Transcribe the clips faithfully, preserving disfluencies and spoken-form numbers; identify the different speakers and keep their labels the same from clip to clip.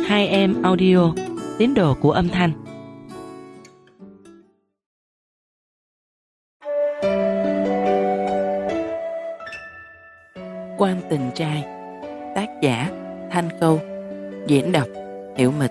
Speaker 1: Hai em audio, tín đồ của âm thanh. Quan tình trai. Tác giả Thanh Câu. Diễn đọc Hiểu Mịch.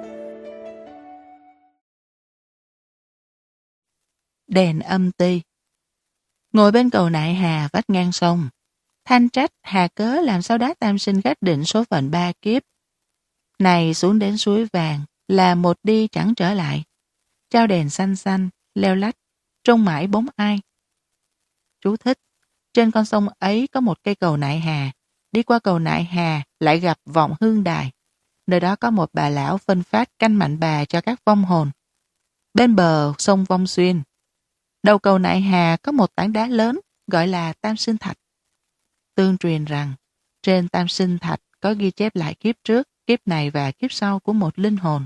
Speaker 1: Đèn âm ti. Ngồi bên cầu nại hà vách ngang sông, Thanh trách hà cớ làm sao đá tam sinh gác định số phận ba kiếp. Này xuống đến suối vàng là một đi chẳng trở lại. Trao đèn xanh xanh, leo lách, trông mãi bóng ai. Chú thích: trên con sông ấy có một cây cầu nại hà. Đi qua cầu nại hà lại gặp vọng hương đài. Nơi đó có một bà lão phân phát canh mạnh bà cho các vong hồn. Bên bờ sông Vong Xuyên, đầu cầu nại hà có một tảng đá lớn gọi là Tam Sinh Thạch. Tương truyền rằng trên Tam Sinh Thạch có ghi chép lại kiếp trước, kiếp này và kiếp sau của một linh hồn.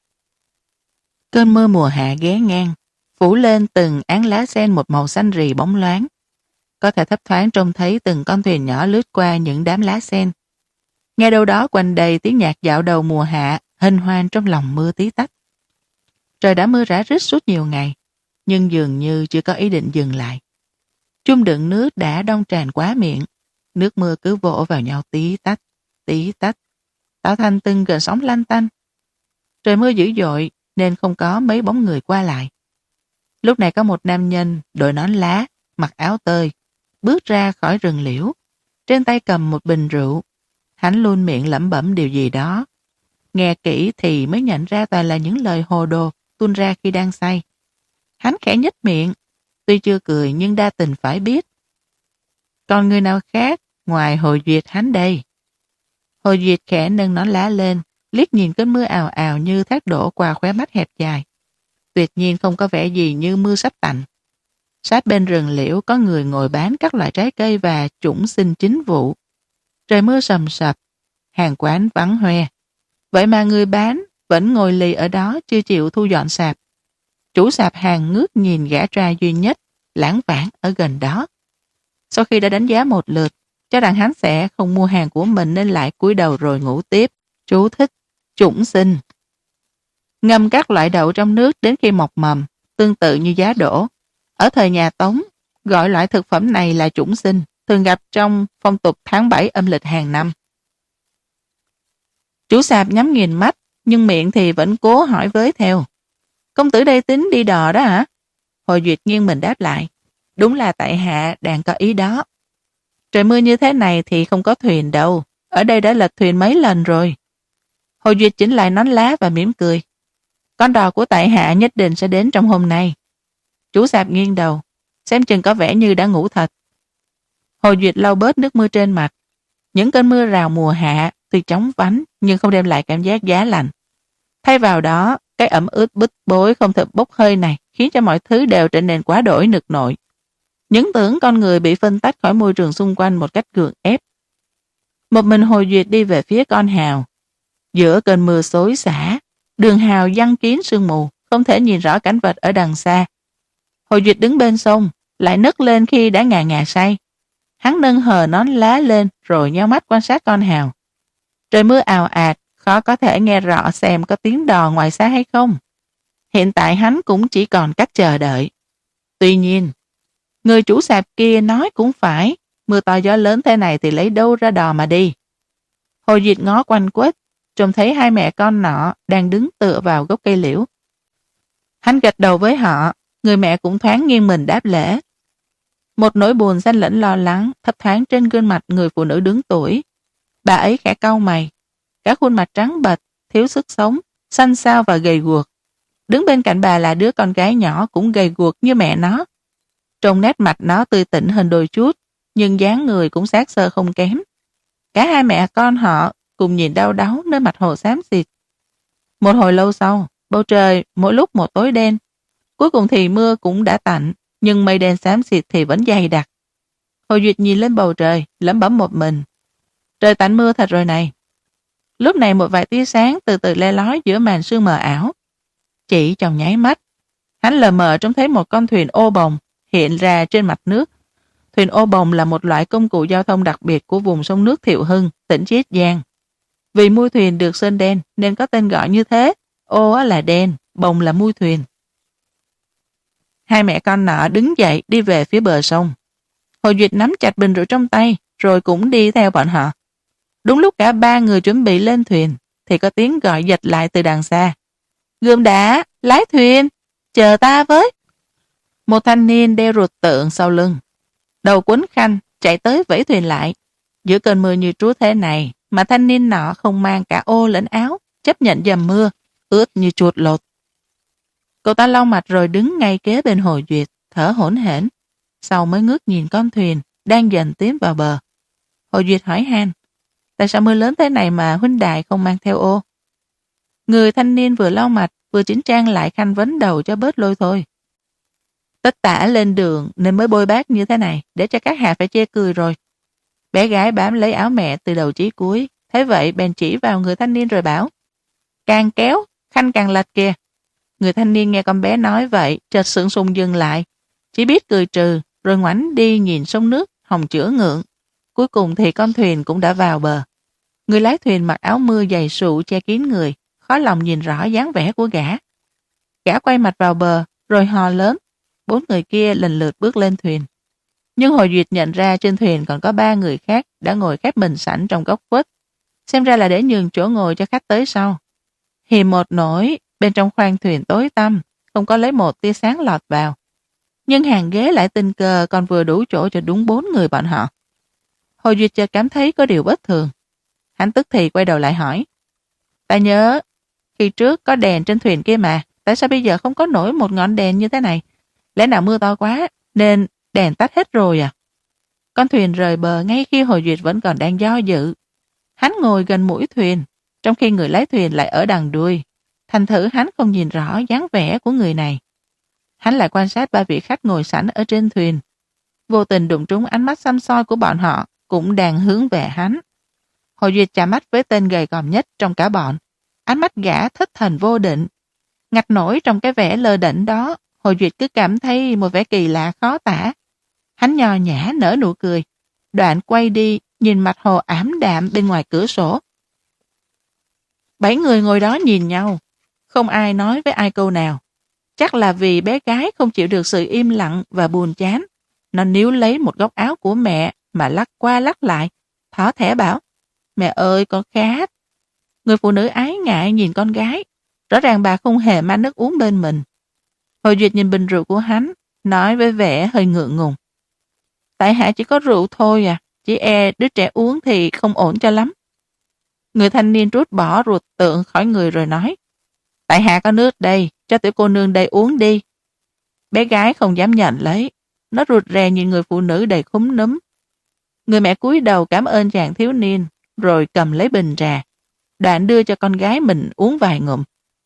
Speaker 1: Cơn mưa mùa hạ ghé ngang, phủ lên từng áng lá sen một màu xanh rì bóng loáng. Có thể thấp thoáng trông thấy từng con thuyền nhỏ lướt qua những đám lá sen. Nghe đâu đó quanh đầy tiếng nhạc dạo đầu mùa hạ, hân hoan trong lòng mưa tí tách. Trời đã mưa rã rít suốt nhiều ngày, nhưng dường như chưa có ý định dừng lại. Chung đựng nước đã đông tràn quá miệng, nước mưa cứ vỗ vào nhau tí tách, tí tách, tạo thành từng gợn sóng lanh tanh. Trời mưa dữ dội nên không có mấy bóng người qua lại. Lúc này có một nam nhân đội nón lá, mặc áo tơi, bước ra khỏi rừng liễu, trên tay cầm một bình rượu. Hắn luôn miệng lẩm bẩm điều gì đó. Nghe kỹ thì mới nhận ra toàn là những lời hồ đồ tuôn ra khi đang say. Hắn khẽ nhếch miệng, tuy chưa cười nhưng đa tình phải biết. Còn người nào khác ngoài Hồ Duyệt hắn đây? Hồ Duyệt khẽ nâng nón lá lên, liếc nhìn cơn mưa ào ào như thác đổ qua khóe mắt hẹp dài. Tuyệt nhiên không có vẻ gì như mưa sắp tạnh. Sát bên rừng liễu có người ngồi bán các loại trái cây và chủng sinh chính vụ. Trời mưa sầm sập, hàng quán vắng hoe. Vậy mà người bán vẫn ngồi lì ở đó chưa chịu thu dọn sạp. Chủ sạp hàng ngước nhìn gã trai duy nhất, lãng vãng ở gần đó. Sau khi đã đánh giá một lượt, cho rằng hắn sẽ không mua hàng của mình nên lại cúi đầu rồi ngủ tiếp. Chú thích: chủng sinh. Ngâm các loại đậu trong nước đến khi mọc mầm, tương tự như giá đỗ. Ở thời nhà Tống, gọi loại thực phẩm này là chủng sinh, thường gặp trong phong tục tháng bảy âm lịch hàng năm. Chủ sạp nhắm nghiền mắt, nhưng miệng thì vẫn cố hỏi với theo. Công tử đây tính đi đò đó hả? Hồ Duyệt nghiêng mình đáp lại. Đúng là tại hạ đang có ý đó. Trời mưa như thế này thì không có thuyền đâu. Ở đây đã lật thuyền mấy lần rồi. Hồ Duyệt chỉnh lại nón lá và mỉm cười. Con đò của tại hạ nhất định sẽ đến trong hôm nay. Chủ sạp nghiêng đầu, xem chừng có vẻ như đã ngủ thật. Hồ Duyệt lau bớt nước mưa trên mặt. Những cơn mưa rào mùa hạ tuy chóng vánh nhưng không đem lại cảm giác giá lạnh. Thay vào đó, cái ẩm ướt bức bối không thể bốc hơi này khiến cho mọi thứ đều trở nên quá đổi nực nội. Những tưởng con người bị phân tách khỏi môi trường xung quanh một cách gượng ép. Một mình Hồ Duyệt đi về phía con hào. Giữa cơn mưa xối xả, đường hào giăng kín sương mù, không thể nhìn rõ cảnh vật ở đằng xa. Hồ Duyệt đứng bên sông, lại nấc lên khi đã ngà ngà say. Hắn nâng hờ nón lá lên rồi nheo mắt quan sát con hào. Trời mưa ào ạt, khó có thể nghe rõ xem có tiếng đò ngoài xa hay không. Hiện tại hắn cũng chỉ còn cách chờ đợi. Tuy nhiên, người chủ sạp kia nói cũng phải, mưa to gió lớn thế này thì lấy đâu ra đò mà đi. Hồ Duyệt ngó quanh quất, trông thấy hai mẹ con nọ đang đứng tựa vào gốc cây liễu. Hắn gật đầu với họ, người mẹ cũng thoáng nghiêng mình đáp lễ. Một nỗi buồn xen lẫn lo lắng thấp thoáng trên gương mặt người phụ nữ đứng tuổi. Bà ấy khẽ cau mày, cả khuôn mặt trắng bệch, thiếu sức sống, xanh xao và gầy guộc. Đứng bên cạnh bà là đứa con gái nhỏ cũng gầy guộc như mẹ nó. Trông nét mặt nó tươi tỉnh hơn đôi chút, nhưng dáng người cũng xác sơ không kém. Cả hai mẹ con họ cùng nhìn đau đáu nơi mặt hồ xám xịt. Một hồi lâu sau, bầu trời mỗi lúc một tối đen. Cuối cùng thì mưa cũng đã tạnh, nhưng mây đen xám xịt thì vẫn dày đặc. Hồ Duyệt nhìn lên bầu trời, lẩm bẩm một mình. Trời tạnh mưa thật rồi này. Lúc này một vài tia sáng từ từ le lói giữa màn sương mờ ảo. Chỉ trong nháy mắt, hắn lờ mờ trông thấy một con thuyền ô bồng hiện ra trên mặt nước. Thuyền ô bồng là một loại công cụ giao thông đặc biệt của vùng sông nước Thiệu Hưng, tỉnh Chiết Giang. Vì mui thuyền được sơn đen nên có tên gọi như thế. Ô là đen, bồng là mui thuyền. Hai mẹ con nọ đứng dậy đi về phía bờ sông. Hồ Duyệt nắm chặt bình rượu trong tay, rồi cũng đi theo bọn họ. Đúng lúc cả ba người chuẩn bị lên thuyền, thì có tiếng gọi giật lại từ đằng xa. Gươm đã, lái thuyền, chờ ta với. Một thanh niên đeo ruột tượng sau lưng, đầu quấn khăn, chạy tới vẫy thuyền lại. Giữa cơn mưa như trút thế này, mà thanh niên nọ không mang cả ô lẫn áo, chấp nhận dầm mưa, ướt như chuột lột. Cậu ta lau mặt rồi đứng ngay kế bên Hồ Duyệt, thở hổn hển. Sau mới ngước nhìn con thuyền đang dần tiến vào bờ. Hồ Duyệt hỏi han, tại sao mưa lớn thế này mà huynh đài không mang theo ô? Người thanh niên vừa lau mặt vừa chỉnh trang lại khăn vấn đầu cho bớt lôi thôi. Tất tả lên đường nên mới bôi bác như thế này, để cho các hạ phải chê cười rồi. Bé gái bám lấy áo mẹ từ đầu chí cuối, thế vậy bèn chỉ vào người thanh niên rồi bảo, càng kéo, khăn càng lệch kìa. Người thanh niên nghe con bé nói vậy, chợt sững sùng dừng lại, chỉ biết cười trừ, rồi ngoảnh đi nhìn sông nước, hồng chữa ngượng. Cuối cùng thì con thuyền cũng đã vào bờ. Người lái thuyền mặc áo mưa dày sụ che kín người, khó lòng nhìn rõ dáng vẻ của gã. Gã quay mặt vào bờ, rồi hò lớn. Bốn người kia lần lượt bước lên thuyền. Nhưng Hồ Duyệt nhận ra trên thuyền còn có ba người khác đã ngồi khép mình sẵn trong góc khuất. Xem ra là để nhường chỗ ngồi cho khách tới sau. Hiềm một nỗi, bên trong khoang thuyền tối tăm, không có lấy một tia sáng lọt vào. Nhưng hàng ghế lại tình cờ còn vừa đủ chỗ cho đúng bốn người bọn họ. Hồ Duyệt chợt cảm thấy có điều bất thường. Hắn tức thì quay đầu lại hỏi, ta nhớ, khi trước có đèn trên thuyền kia mà, tại sao bây giờ không có nổi một ngọn đèn như thế này? Lẽ nào mưa to quá, nên đèn tắt hết rồi à? Con thuyền rời bờ ngay khi Hồ Duyệt vẫn còn đang do dự. Hắn ngồi gần mũi thuyền, trong khi người lái thuyền lại ở đằng đuôi. Thành thử hắn không nhìn rõ dáng vẻ của người này. Hắn lại quan sát ba vị khách ngồi sẵn ở trên thuyền. Vô tình đụng trúng ánh mắt xăm soi của bọn họ, cũng đang hướng về hắn. Hồ Duyệt chạm mắt với tên gầy còm nhất trong cả bọn. Ánh mắt gã thất thần vô định. Ngặt nổi trong cái vẻ lơ đễnh đó, Hồ Duyệt cứ cảm thấy một vẻ kỳ lạ khó tả. Hắn nho nhã nở nụ cười. Đoạn quay đi, nhìn mặt hồ ảm đạm bên ngoài cửa sổ. Bảy người ngồi đó nhìn nhau. Không ai nói với ai câu nào. Chắc là vì bé gái không chịu được sự im lặng và buồn chán. Nó níu lấy một góc áo của mẹ mà lắc qua lắc lại. Thỏ thẻ bảo, mẹ ơi con khát. Người phụ nữ ái ngại nhìn con gái. Rõ ràng bà không hề mang nước uống bên mình. Hồ Duyệt nhìn bình rượu của hắn, nói với vẻ hơi ngượng ngùng. Tại hạ chỉ có rượu thôi à, chỉ e đứa trẻ uống thì không ổn cho lắm. Người thanh niên rút bỏ ruột tượng khỏi người rồi nói, tại hạ có nước đây, cho tiểu cô nương đây uống đi. Bé gái không dám nhận lấy, nó rụt rè nhìn người phụ nữ đầy khúm núm. Người mẹ cúi đầu cảm ơn chàng thiếu niên, rồi cầm lấy bình trà, đoạn đưa cho con gái mình uống vài ngụm.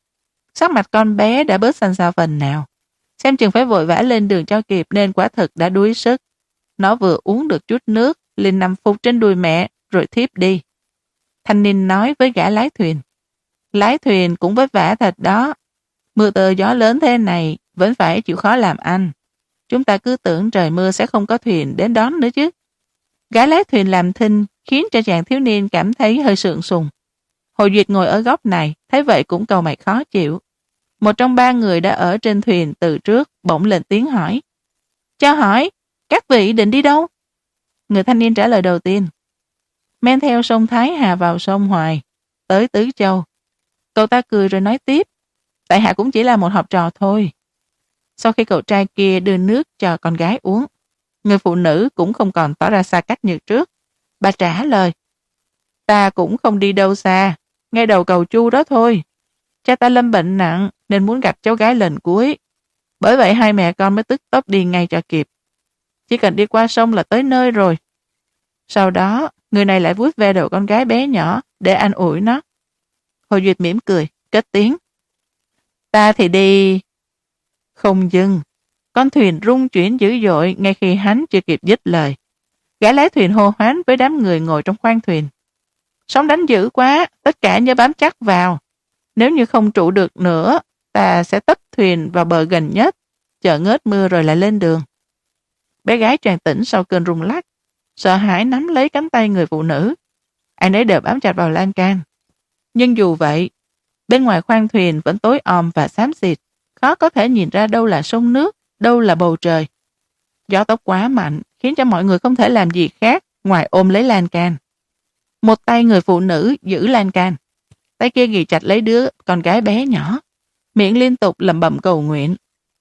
Speaker 1: Sắc mặt con bé đã bớt xanh xao phần nào, xem chừng phải vội vã lên đường cho kịp nên quả thực đã đuối sức. Nó vừa uống được chút nước, liền nằm phục trên đùi mẹ, rồi thiếp đi. Thanh niên nói với gã lái thuyền, lái thuyền cũng vất vả thật đó. Mưa tờ gió lớn thế này, vẫn phải chịu khó làm ăn. Chúng ta cứ tưởng trời mưa sẽ không có thuyền đến đón nữa chứ. Gã lái thuyền làm thinh, khiến cho chàng thiếu niên cảm thấy hơi sượng sùng. Hồ Duyệt ngồi ở góc này, thấy vậy cũng cau mày khó chịu. Một trong ba người đã ở trên thuyền từ trước, bỗng lên tiếng hỏi. Cho hỏi, các vị định đi đâu? Người thanh niên trả lời đầu tiên. Men theo sông Thái Hà vào sông Hoài, tới Tứ Châu. Cậu ta cười rồi nói tiếp. Tại hạ cũng chỉ là một học trò thôi. Sau khi cậu trai kia đưa nước cho con gái uống, người phụ nữ cũng không còn tỏ ra xa cách như trước. Bà trả lời. Ta cũng không đi đâu xa, ngay đầu cầu Chu đó thôi. Cha ta lâm bệnh nặng nên muốn gặp cháu gái lần cuối. Bởi vậy hai mẹ con mới tức tốc đi ngay cho kịp. Chỉ cần đi qua sông là tới nơi rồi. Sau đó, người này lại vuốt ve đầu con gái bé nhỏ để an ủi nó. Hồ Duyệt mỉm cười, cất tiếng. Ta thì đi... Không dừng. Con thuyền rung chuyển dữ dội ngay khi hắn chưa kịp dứt lời. Gã lái thuyền hô hoán với đám người ngồi trong khoang thuyền. Sóng đánh dữ quá, tất cả nhớ bám chắc vào. Nếu như không trụ được nữa, ta sẽ tấp thuyền vào bờ gần nhất, chờ ngớt mưa rồi lại lên đường. Bé gái choàng tỉnh sau cơn rung lắc, sợ hãi nắm lấy cánh tay người phụ nữ. Ai nấy đều bám chặt vào lan can, Nhưng dù vậy, bên ngoài khoang thuyền vẫn tối om và xám xịt, khó có thể nhìn ra đâu là sông nước, đâu là bầu trời. Gió tốc quá mạnh, khiến cho mọi người không thể làm gì khác ngoài ôm lấy lan can. Một tay người phụ nữ giữ lan can, tay kia ghì chặt lấy đứa con gái bé nhỏ, miệng liên tục lẩm bẩm cầu nguyện.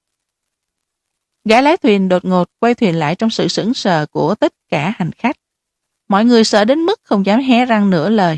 Speaker 1: Gã lái thuyền đột ngột quay thuyền lại trong sự sững sờ của tất cả hành khách. Mọi người sợ đến mức không dám hé răng nửa lời.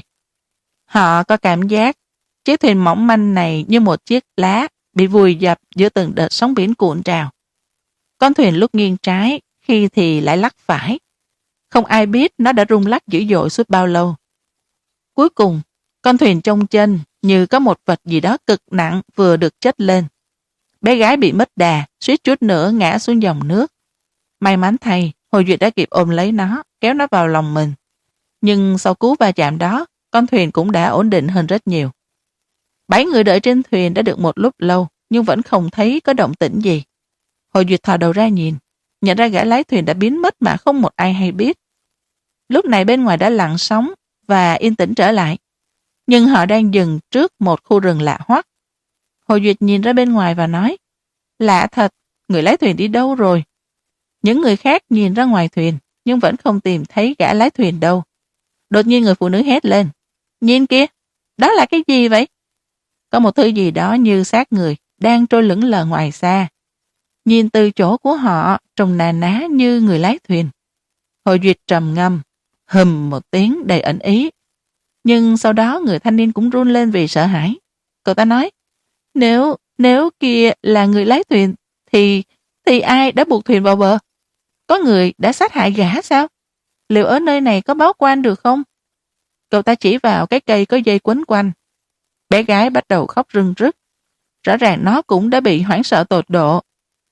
Speaker 1: Họ có cảm giác chiếc thuyền mỏng manh này như một chiếc lá bị vùi dập giữa từng đợt sóng biển cuộn trào. Con thuyền lúc nghiêng trái, khi thì lại lắc phải. Không ai biết nó đã rung lắc dữ dội suốt bao lâu. Cuối cùng, con thuyền trông chân như có một vật gì đó cực nặng vừa được chất lên. Bé gái bị mất đà, suýt chút nữa ngã xuống dòng nước. May mắn thay, Hồ Duyệt đã kịp ôm lấy nó, kéo nó vào lòng mình. Nhưng sau cú va chạm đó, con thuyền cũng đã ổn định hơn rất nhiều. Bảy người đợi trên thuyền đã được một lúc lâu, nhưng vẫn không thấy có động tĩnh gì. Hồ Duyệt thò đầu ra nhìn, nhận ra gã lái thuyền đã biến mất mà không một ai hay biết. Lúc này bên ngoài đã lặng sóng và yên tĩnh trở lại. Nhưng họ đang dừng trước một khu rừng lạ hoắc. Hồ Duyệt nhìn ra bên ngoài và nói, lạ thật, người lái thuyền đi đâu rồi? Những người khác nhìn ra ngoài thuyền, nhưng vẫn không tìm thấy gã lái thuyền đâu. Đột nhiên người phụ nữ hét lên, nhìn kìa, đó là cái gì vậy? Có một thứ gì đó như xác người, đang trôi lững lờ ngoài xa. Nhìn từ chỗ của họ, trông nà ná như người lái thuyền. Hồ Duyệt trầm ngâm, hừm một tiếng đầy ẩn ý. Nhưng sau đó người thanh niên cũng run lên vì sợ hãi. Cậu ta nói, nếu, nếu kia là người lái thuyền, thì, thì ai đã buộc thuyền vào bờ? Có người đã sát hại gã sao? Liệu ở nơi này có báo quan được không? Cậu ta chỉ vào cái cây có dây quấn quanh. Bé gái bắt đầu khóc rưng rức. Rõ ràng nó cũng đã bị hoảng sợ tột độ.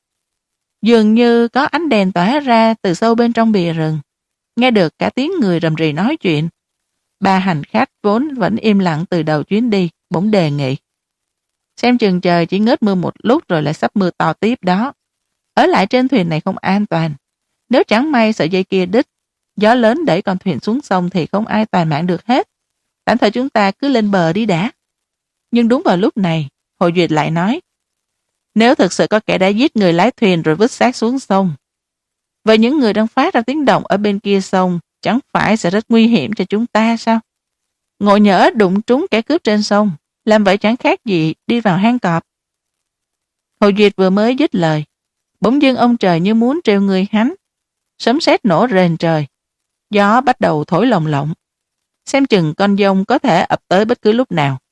Speaker 1: Dường như có ánh đèn tỏa ra từ sâu bên trong bìa rừng. Nghe được cả tiếng người rầm rì nói chuyện. Ba hành khách vốn vẫn im lặng từ đầu chuyến đi, bỗng đề nghị. Xem chừng trời chỉ ngớt mưa một lúc rồi lại sắp mưa to tiếp đó. Ở lại trên thuyền này không an toàn. Nếu chẳng may sợi dây kia đứt, gió lớn đẩy con thuyền xuống sông thì không ai toàn mạng được hết. Tạm thời chúng ta cứ lên bờ đi đã. Nhưng đúng vào lúc này, Hồ Duyệt lại nói, nếu thực sự có kẻ đã giết người lái thuyền rồi vứt xác xuống sông, vậy những người đang phát ra tiếng động ở bên kia sông chẳng phải sẽ rất nguy hiểm cho chúng ta sao? Ngộ nhỡ đụng trúng kẻ cướp trên sông, làm vậy chẳng khác gì đi vào hang cọp. Hồ Duyệt vừa mới dứt lời, bỗng dưng ông trời như muốn trêu người hắn. Sấm sét nổ rền trời, gió bắt đầu thổi lồng lộng. Xem chừng con dông có thể ập tới bất cứ lúc nào.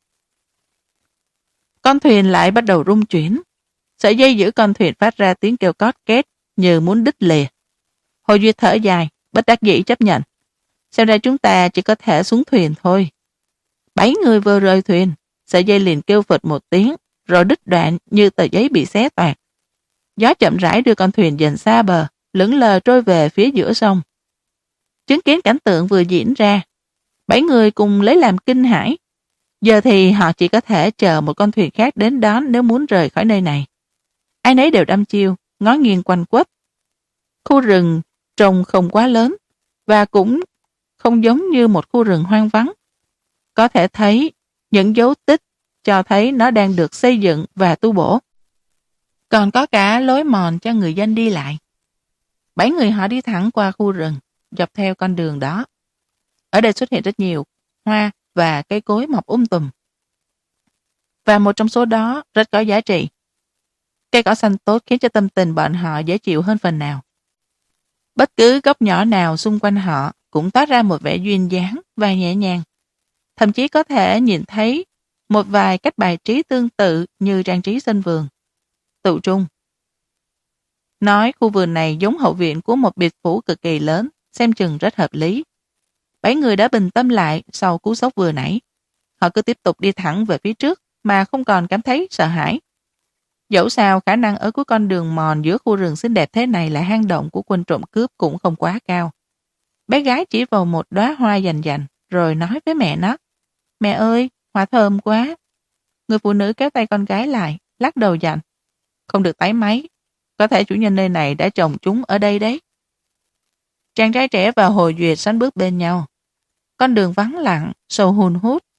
Speaker 1: Con thuyền lại bắt đầu rung chuyển. Sợi dây giữ con thuyền phát ra tiếng kêu cót két như muốn đứt lìa. Hồ Duyệt thở dài, bất đắc dĩ chấp nhận. Xem ra chúng ta chỉ có thể xuống thuyền thôi. Bảy người vừa rời thuyền, sợi dây liền kêu phịch một tiếng, rồi đứt đoạn như tờ giấy bị xé toạc. Gió chậm rãi đưa con thuyền dần xa bờ, lững lờ trôi về phía giữa sông. Chứng kiến cảnh tượng vừa diễn ra, bảy người cùng lấy làm kinh hãi. Giờ thì họ chỉ có thể chờ một con thuyền khác đến đón nếu muốn rời khỏi nơi này. Ai nấy đều đăm chiêu, ngó nghiêng quanh quất. Khu rừng trông không quá lớn và cũng không giống như một khu rừng hoang vắng. Có thể thấy những dấu tích cho thấy nó đang được xây dựng và tu bổ. Còn có cả lối mòn cho người dân đi lại. Bảy người họ đi thẳng qua khu rừng, dọc theo con đường đó. Ở đây xuất hiện rất nhiều hoa và cây cối mọc um tùm. Và một trong số đó rất có giá trị. Cây cỏ xanh tốt khiến cho tâm tình bọn họ dễ chịu hơn phần nào. Bất cứ góc nhỏ nào xung quanh họ cũng toát ra một vẻ duyên dáng và nhẹ nhàng. Thậm chí có thể nhìn thấy một vài cách bài trí tương tự như trang trí sân vườn. Tự trung. Nói khu vườn này giống hậu viện của một biệt phủ cực kỳ lớn, xem chừng rất hợp lý. Bảy người đã bình tâm lại sau cú sốc vừa nãy. Họ cứ tiếp tục đi thẳng về phía trước mà không còn cảm thấy sợ hãi. Dẫu sao khả năng ở cuối con đường mòn giữa khu rừng xinh đẹp thế này là hang động của quân trộm cướp cũng không quá cao. Bé gái chỉ vào một đóa hoa dành dành rồi nói với mẹ nó, mẹ ơi, hoa thơm quá. Người phụ nữ kéo tay con gái lại, lắc đầu dặn, không được tái máy, có thể chủ nhân nơi này đã trồng chúng ở đây đấy. Chàng trai trẻ và Hồ Duyệt sánh bước bên nhau. Con đường vắng lặng, sâu hun hút.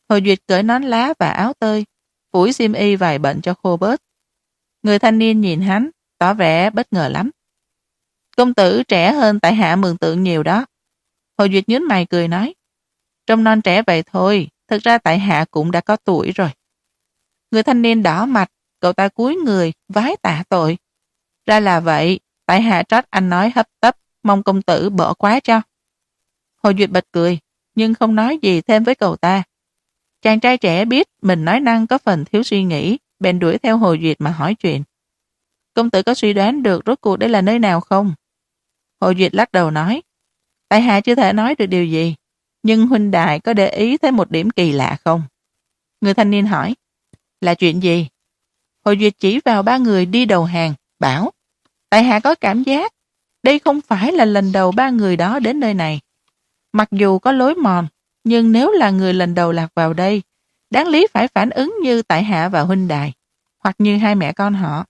Speaker 1: Hồ Duyệt cởi nón lá và áo tơi, phủi xiêm y vài bận cho khô bớt. Người thanh niên nhìn hắn, tỏ vẻ bất ngờ lắm. Công tử trẻ hơn tại hạ mường tượng nhiều đó. Hồ Duyệt nhướng mày cười nói. Trông non trẻ vậy thôi, thực ra tại hạ cũng đã có tuổi rồi. Người thanh niên đỏ mặt, cậu ta cúi người, vái tạ tội. Ra là vậy, tại hạ trách anh nói hấp tấp, mong công tử bỏ quá cho. Hồ Duyệt bật cười, nhưng không nói gì thêm với cậu ta. Chàng trai trẻ biết mình nói năng có phần thiếu suy nghĩ, bèn đuổi theo Hồ Duyệt mà hỏi chuyện. Công tử có suy đoán được rốt cuộc đây là nơi nào không? Hồ Duyệt lắc đầu nói. Tại hạ chưa thể nói được điều gì, nhưng huynh đài có để ý thấy một điểm kỳ lạ không? Người thanh niên hỏi. Là chuyện gì? Hồ Duyệt chỉ vào ba người đi đầu hàng, bảo. Tại hạ có cảm giác, đây không phải là lần đầu ba người đó đến nơi này. Mặc dù có lối mòn, nhưng nếu là người lần đầu lạc vào đây, đáng lý phải phản ứng như tại hạ và huynh đài, hoặc như hai mẹ con họ.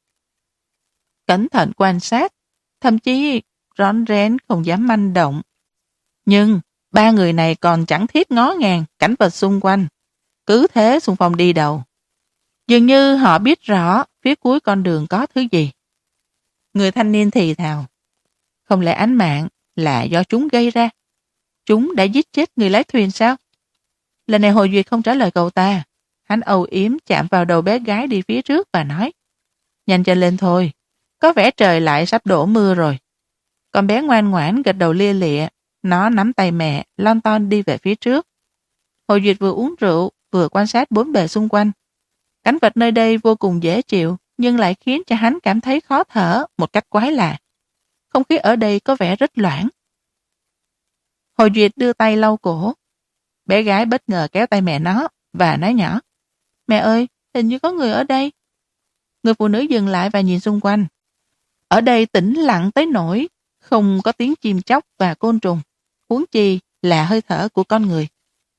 Speaker 1: Cẩn thận quan sát, thậm chí rón rén không dám manh động. Nhưng ba người này còn chẳng thiết ngó ngàng cảnh vật xung quanh, cứ thế xung phong đi đầu. Dường như họ biết rõ phía cuối con đường có thứ gì. Người thanh niên thì thào. Không lẽ án mạng là do chúng gây ra? Chúng đã giết chết người lái thuyền sao? Lần này Hồ Duyệt không trả lời cậu ta. Hắn âu yếm chạm vào đầu bé gái đi phía trước và nói. Nhanh chân lên thôi, có vẻ trời lại sắp đổ mưa rồi. Con bé ngoan ngoãn gật đầu lia lịa, nó nắm tay mẹ, lon ton đi về phía trước. Hồ Duyệt vừa uống rượu, vừa quan sát bốn bề xung quanh. Cảnh vật nơi đây vô cùng dễ chịu, nhưng lại khiến cho hắn cảm thấy khó thở một cách quái lạ. Không khí ở đây có vẻ rất loãng. Hồ Duyệt đưa tay lau cổ. Bé gái bất ngờ kéo tay mẹ nó và nói nhỏ. Mẹ ơi, hình như có người ở đây. Người phụ nữ dừng lại và nhìn xung quanh. Ở đây tĩnh lặng tới nỗi không có tiếng chim chóc và côn trùng, huống chi là hơi thở của con người.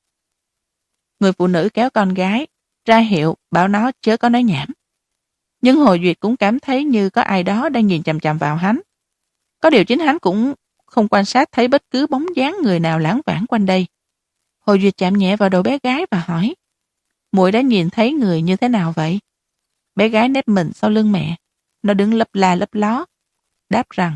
Speaker 1: Người phụ nữ kéo con gái, ra hiệu bảo nó chớ có nói nhảm. Nhưng Hồ Duyệt cũng cảm thấy như có ai đó đang nhìn chằm chằm vào hắn. Có điều chính hắn cũng không quan sát thấy bất cứ bóng dáng người nào lãng vãng quanh đây. Hồ Duyệt chạm nhẹ vào đầu bé gái và hỏi, muội đã nhìn thấy người như thế nào vậy? Bé gái nép mình sau lưng mẹ, nó đứng lấp la lấp ló, đáp rằng,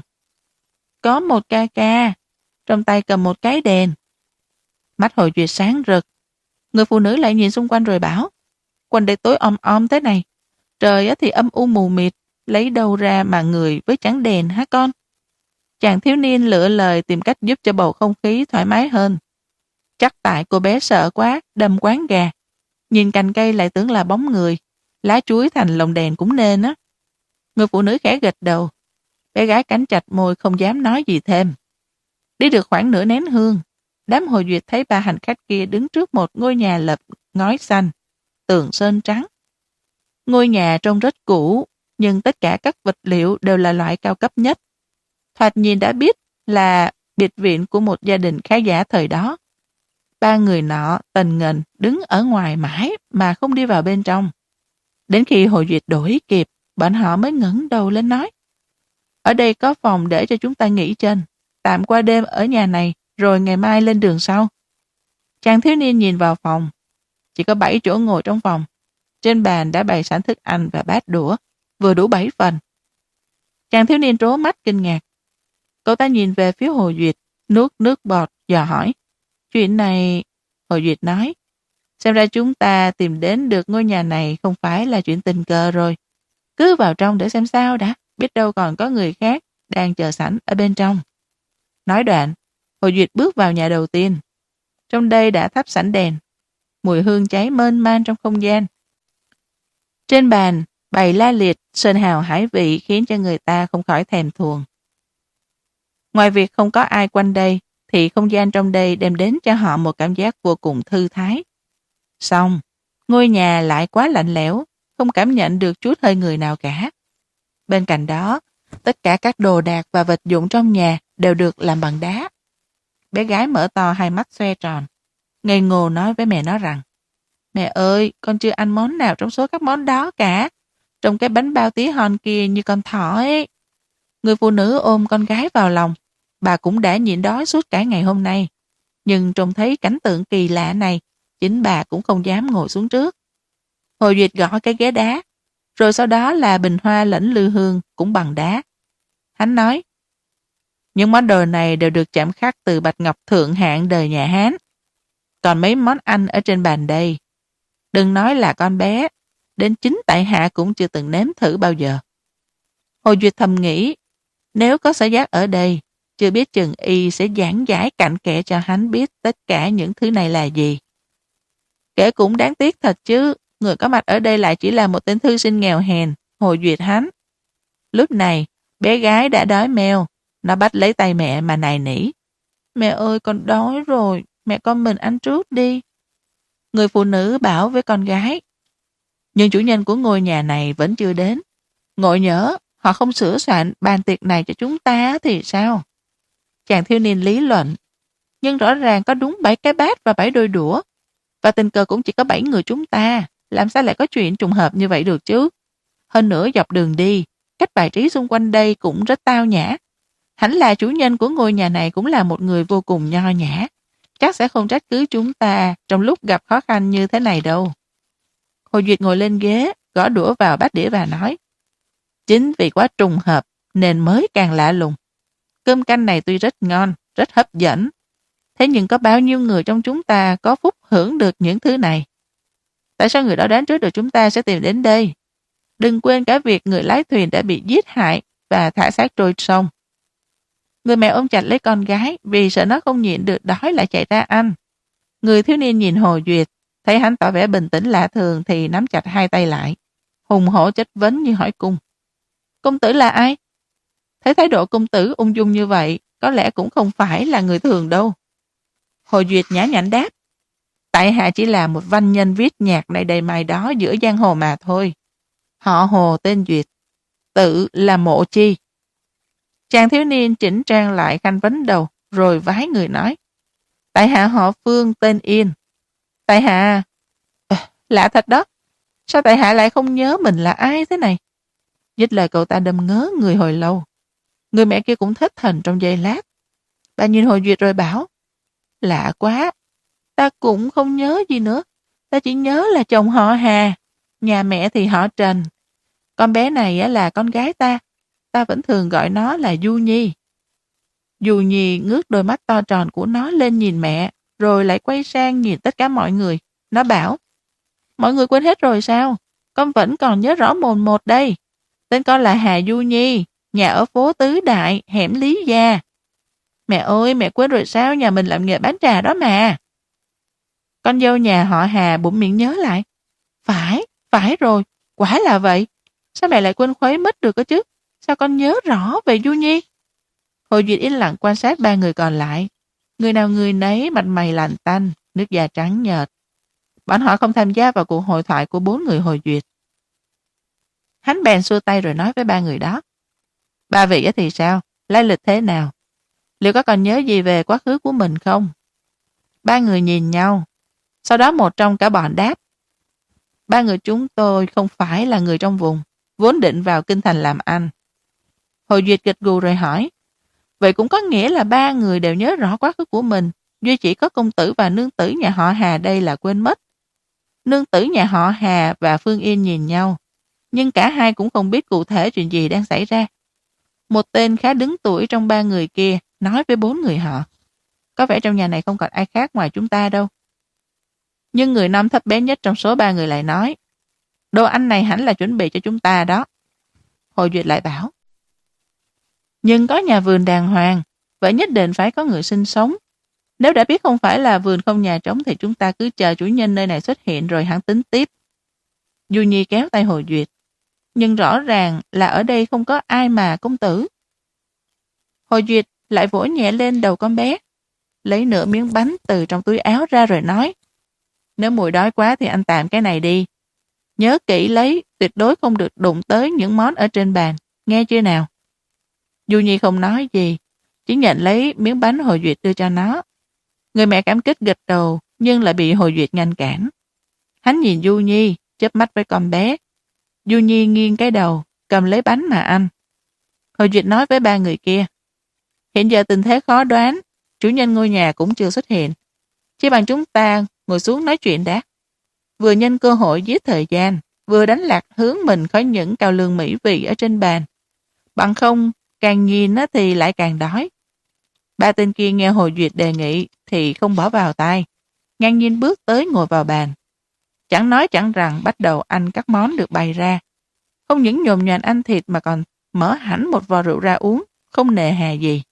Speaker 1: có một ca ca, trong tay cầm một cái đèn. Mắt Hồ Duyệt sáng rực. Người phụ nữ lại nhìn xung quanh rồi bảo, quanh đây tối om om thế này, trời thì âm u mù mịt, lấy đâu ra mà người với chẳng đèn hả con? Chàng thiếu niên lựa lời tìm cách giúp cho bầu không khí thoải mái hơn. Chắc tại cô bé sợ quá, đâm quán gà. Nhìn cành cây lại tưởng là bóng người, lá chuối thành lồng đèn cũng nên á. Người phụ nữ khẽ gật đầu. Bé gái cắn chặt môi không dám nói gì thêm. Đi được khoảng nửa nén hương, đám Hồ Duyệt thấy ba hành khách kia đứng trước một ngôi nhà lập ngói xanh, tường sơn trắng. Ngôi nhà trông rất cũ, nhưng tất cả các vật liệu đều là loại cao cấp nhất. Thoạt nhìn đã biết là biệt viện của một gia đình khá giả thời đó. Ba người nọ tần ngần đứng ở ngoài mãi mà không đi vào bên trong. Đến khi Hồ Duyệt đổi kịp, bọn họ mới ngẩng đầu lên nói. Ở đây có phòng để cho chúng ta nghỉ chân, tạm qua đêm ở nhà này, rồi ngày mai lên đường sau. Chàng thiếu niên nhìn vào phòng. Chỉ có bảy chỗ ngồi trong phòng. Trên bàn đã bày sẵn thức ăn và bát đũa, vừa đủ bảy phần. Chàng thiếu niên trố mắt kinh ngạc. Cậu ta nhìn về phía Hồ Duyệt, nuốt nước bọt, dò hỏi. Chuyện này... Hồ Duyệt nói. Xem ra chúng ta tìm đến được ngôi nhà này không phải là chuyện tình cờ rồi. Cứ vào trong để xem sao đã, biết đâu còn có người khác đang chờ sẵn ở bên trong. Nói đoạn, Hồ Duyệt bước vào nhà đầu tiên. Trong đây đã thắp sẵn đèn. Mùi hương cháy mênh man trong không gian. Trên bàn, bày la liệt, sơn hào hải vị khiến cho người ta không khỏi thèm thuồng. Ngoài việc không có ai quanh đây, thì không gian trong đây đem đến cho họ một cảm giác vô cùng thư thái. Xong, ngôi nhà lại quá lạnh lẽo, không cảm nhận được chút hơi người nào cả. Bên cạnh đó, tất cả các đồ đạc và vật dụng trong nhà đều được làm bằng đá. Bé gái mở to hai mắt xoe tròn, ngây ngô nói với mẹ nó rằng, mẹ ơi, con chưa ăn món nào trong số các món đó cả. Trong cái bánh bao tí hon kia như con thỏ ấy. Người phụ nữ ôm con gái vào lòng. Bà cũng đã nhịn đói suốt cả ngày hôm nay. Nhưng trông thấy cảnh tượng kỳ lạ này, chính bà cũng không dám ngồi xuống trước. Hồ Duyệt gõ cái ghế đá, rồi sau đó là bình hoa lẫn lư hương cũng bằng đá. Hắn nói, những món đồ này đều được chạm khắc từ bạch ngọc thượng hạng đời nhà Hán. Còn mấy món ăn ở trên bàn đây, đừng nói là con bé, đến chính tại hạ cũng chưa từng nếm thử bao giờ. Hồ Duyệt thầm nghĩ, nếu có Sở Giác ở đây, chưa biết chừng y sẽ giảng giải cặn kẽ cho hắn biết tất cả những thứ này là gì. Kể cũng đáng tiếc thật chứ, người có mặt ở đây lại chỉ là một tên thư sinh nghèo hèn, Hồ Duyệt hắn. Lúc này, bé gái đã đói meo, nó bắt lấy tay mẹ mà nài nỉ. Mẹ ơi, con đói rồi, mẹ con mình ăn trước đi. Người phụ nữ bảo với con gái. Nhưng chủ nhân của ngôi nhà này vẫn chưa đến. Ngộ nhỡ, họ không sửa soạn bàn tiệc này cho chúng ta thì sao? Chàng thiếu niên lý luận. Nhưng rõ ràng có đúng bảy cái bát và bảy đôi đũa. Và tình cờ cũng chỉ có bảy người chúng ta. Làm sao lại có chuyện trùng hợp như vậy được chứ? Hơn nữa dọc đường đi, cách bài trí xung quanh đây cũng rất tao nhã. Hẳn là chủ nhân của ngôi nhà này cũng là một người vô cùng nho nhã. Chắc sẽ không trách cứ chúng ta trong lúc gặp khó khăn như thế này đâu. Hồ Duyệt ngồi lên ghế, gõ đũa vào bát đĩa và nói. Chính vì quá trùng hợp nên mới càng lạ lùng. Cơm canh này tuy rất ngon, rất hấp dẫn. Thế nhưng có bao nhiêu người trong chúng ta có phúc hưởng được những thứ này? Tại sao người đó đoán trước được chúng ta sẽ tìm đến đây? Đừng quên cả việc người lái thuyền đã bị giết hại và thả xác trôi sông. Người mẹ ôm chặt lấy con gái vì sợ nó không nhịn được đói lại chạy ra ăn. Người thiếu niên nhìn Hồ Duyệt, thấy hắn tỏ vẻ bình tĩnh lạ thường thì nắm chặt hai tay lại, hùng hổ chất vấn như hỏi cung. Công tử là ai? Thấy thái độ công tử ung dung như vậy, có lẽ cũng không phải là người thường đâu. Hồ Duyệt nhã nhặn đáp. Tại hạ chỉ là một văn nhân viết nhạc này đầy mài đó giữa giang hồ mà thôi. Họ Hồ tên Duyệt, tự là Mộ Chi. Chàng thiếu niên chỉnh trang lại khăn vấn đầu, rồi vái người nói. Tại hạ họ Phương tên Yên. Tại hạ... À, lạ thật đó. Sao tại hạ lại không nhớ mình là ai thế này? Dứt lời cậu ta đâm ngớ người hồi lâu. Người mẹ kia cũng thất thần trong giây lát. Bà nhìn Hồ Duyệt rồi bảo. Lạ quá. Ta cũng không nhớ gì nữa. Ta chỉ nhớ là chồng họ Hà. Nhà mẹ thì họ Trần. Con bé này là con gái ta. Ta vẫn thường gọi nó là Du Nhi. Du Nhi ngước đôi mắt to tròn của nó lên nhìn mẹ, rồi lại quay sang nhìn tất cả mọi người. Nó bảo, mọi người quên hết rồi sao? Con vẫn còn nhớ rõ mồn một đây. Tên con là Hà Du Nhi, nhà ở phố Tứ Đại, hẻm Lý Gia. Mẹ ơi, mẹ quên rồi sao? Nhà mình làm nghề bán trà đó mà. Con dâu nhà họ Hà bụng miệng nhớ lại. Phải, phải rồi, quả là vậy. Sao mẹ lại quên khuấy mất được cơ chứ? Sao con nhớ rõ về Du Nhi? Hồ Duyệt yên lặng quan sát ba người còn lại. Người nào người nấy mặt mày lạnh tanh, nước da trắng nhợt. Bọn họ không tham gia vào cuộc hội thoại của bốn người Hồ Duyệt. Hắn bèn xua tay rồi nói với ba người đó. Ba vị thì sao? Lai lịch thế nào? Liệu có còn nhớ gì về quá khứ của mình không? Ba người nhìn nhau. Sau đó một trong cả bọn đáp. Ba người chúng tôi không phải là người trong vùng, vốn định vào kinh thành làm ăn. Hồ Duyệt gật gù rồi hỏi. Vậy cũng có nghĩa là ba người đều nhớ rõ quá khứ của mình, duy chỉ có công tử và nương tử nhà họ Hà đây là quên mất. Nương tử nhà họ Hà và Phương Yên nhìn nhau, nhưng cả hai cũng không biết cụ thể chuyện gì đang xảy ra. Một tên khá đứng tuổi trong ba người kia nói với bốn người họ. Có vẻ trong nhà này không còn ai khác ngoài chúng ta đâu. Nhưng người nam thấp bé nhất trong số ba người lại nói. Đồ ăn này hẳn là chuẩn bị cho chúng ta đó. Hồ Duyệt lại bảo. Nhưng có nhà vườn đàng hoàng, vậy nhất định phải có người sinh sống. Nếu đã biết không phải là vườn không nhà trống thì chúng ta cứ chờ chủ nhân nơi này xuất hiện rồi hẳn tính tiếp. Du Nhi kéo tay Hồ Duyệt. Nhưng rõ ràng là ở đây không có ai mà công tử. Hồ Duyệt lại vỗ nhẹ lên đầu con bé, lấy nửa miếng bánh từ trong túi áo ra rồi nói. Nếu mùi đói quá thì anh tạm cái này đi. Nhớ kỹ lấy, tuyệt đối không được đụng tới những món ở trên bàn, nghe chưa nào? Du Nhi không nói gì, chỉ nhận lấy miếng bánh Hồ Duyệt đưa cho nó. Người mẹ cảm kích gật đầu, nhưng lại bị Hồ Duyệt ngăn cản. Hắn nhìn Du Nhi, chớp mắt với con bé. Du Nhi nghiêng cái đầu, cầm lấy bánh mà ăn. Hồ Duyệt nói với ba người kia. Hiện giờ tình thế khó đoán, chủ nhân ngôi nhà cũng chưa xuất hiện. Chỉ bằng chúng ta ngồi xuống nói chuyện đã. Vừa nhân cơ hội giết thời gian, vừa đánh lạc hướng mình khỏi những cao lương mỹ vị ở trên bàn. Bằng không, càng nhìn á thì lại càng đói. Ba tên kia nghe Hồ Duyệt đề nghị thì không bỏ vào tai, ngang nhiên bước tới ngồi vào bàn. Chẳng nói chẳng rằng bắt đầu ăn các món được bày ra. Không những nhồm nhoành ăn thịt mà còn mở hẳn một vò rượu ra uống, không nề hà gì.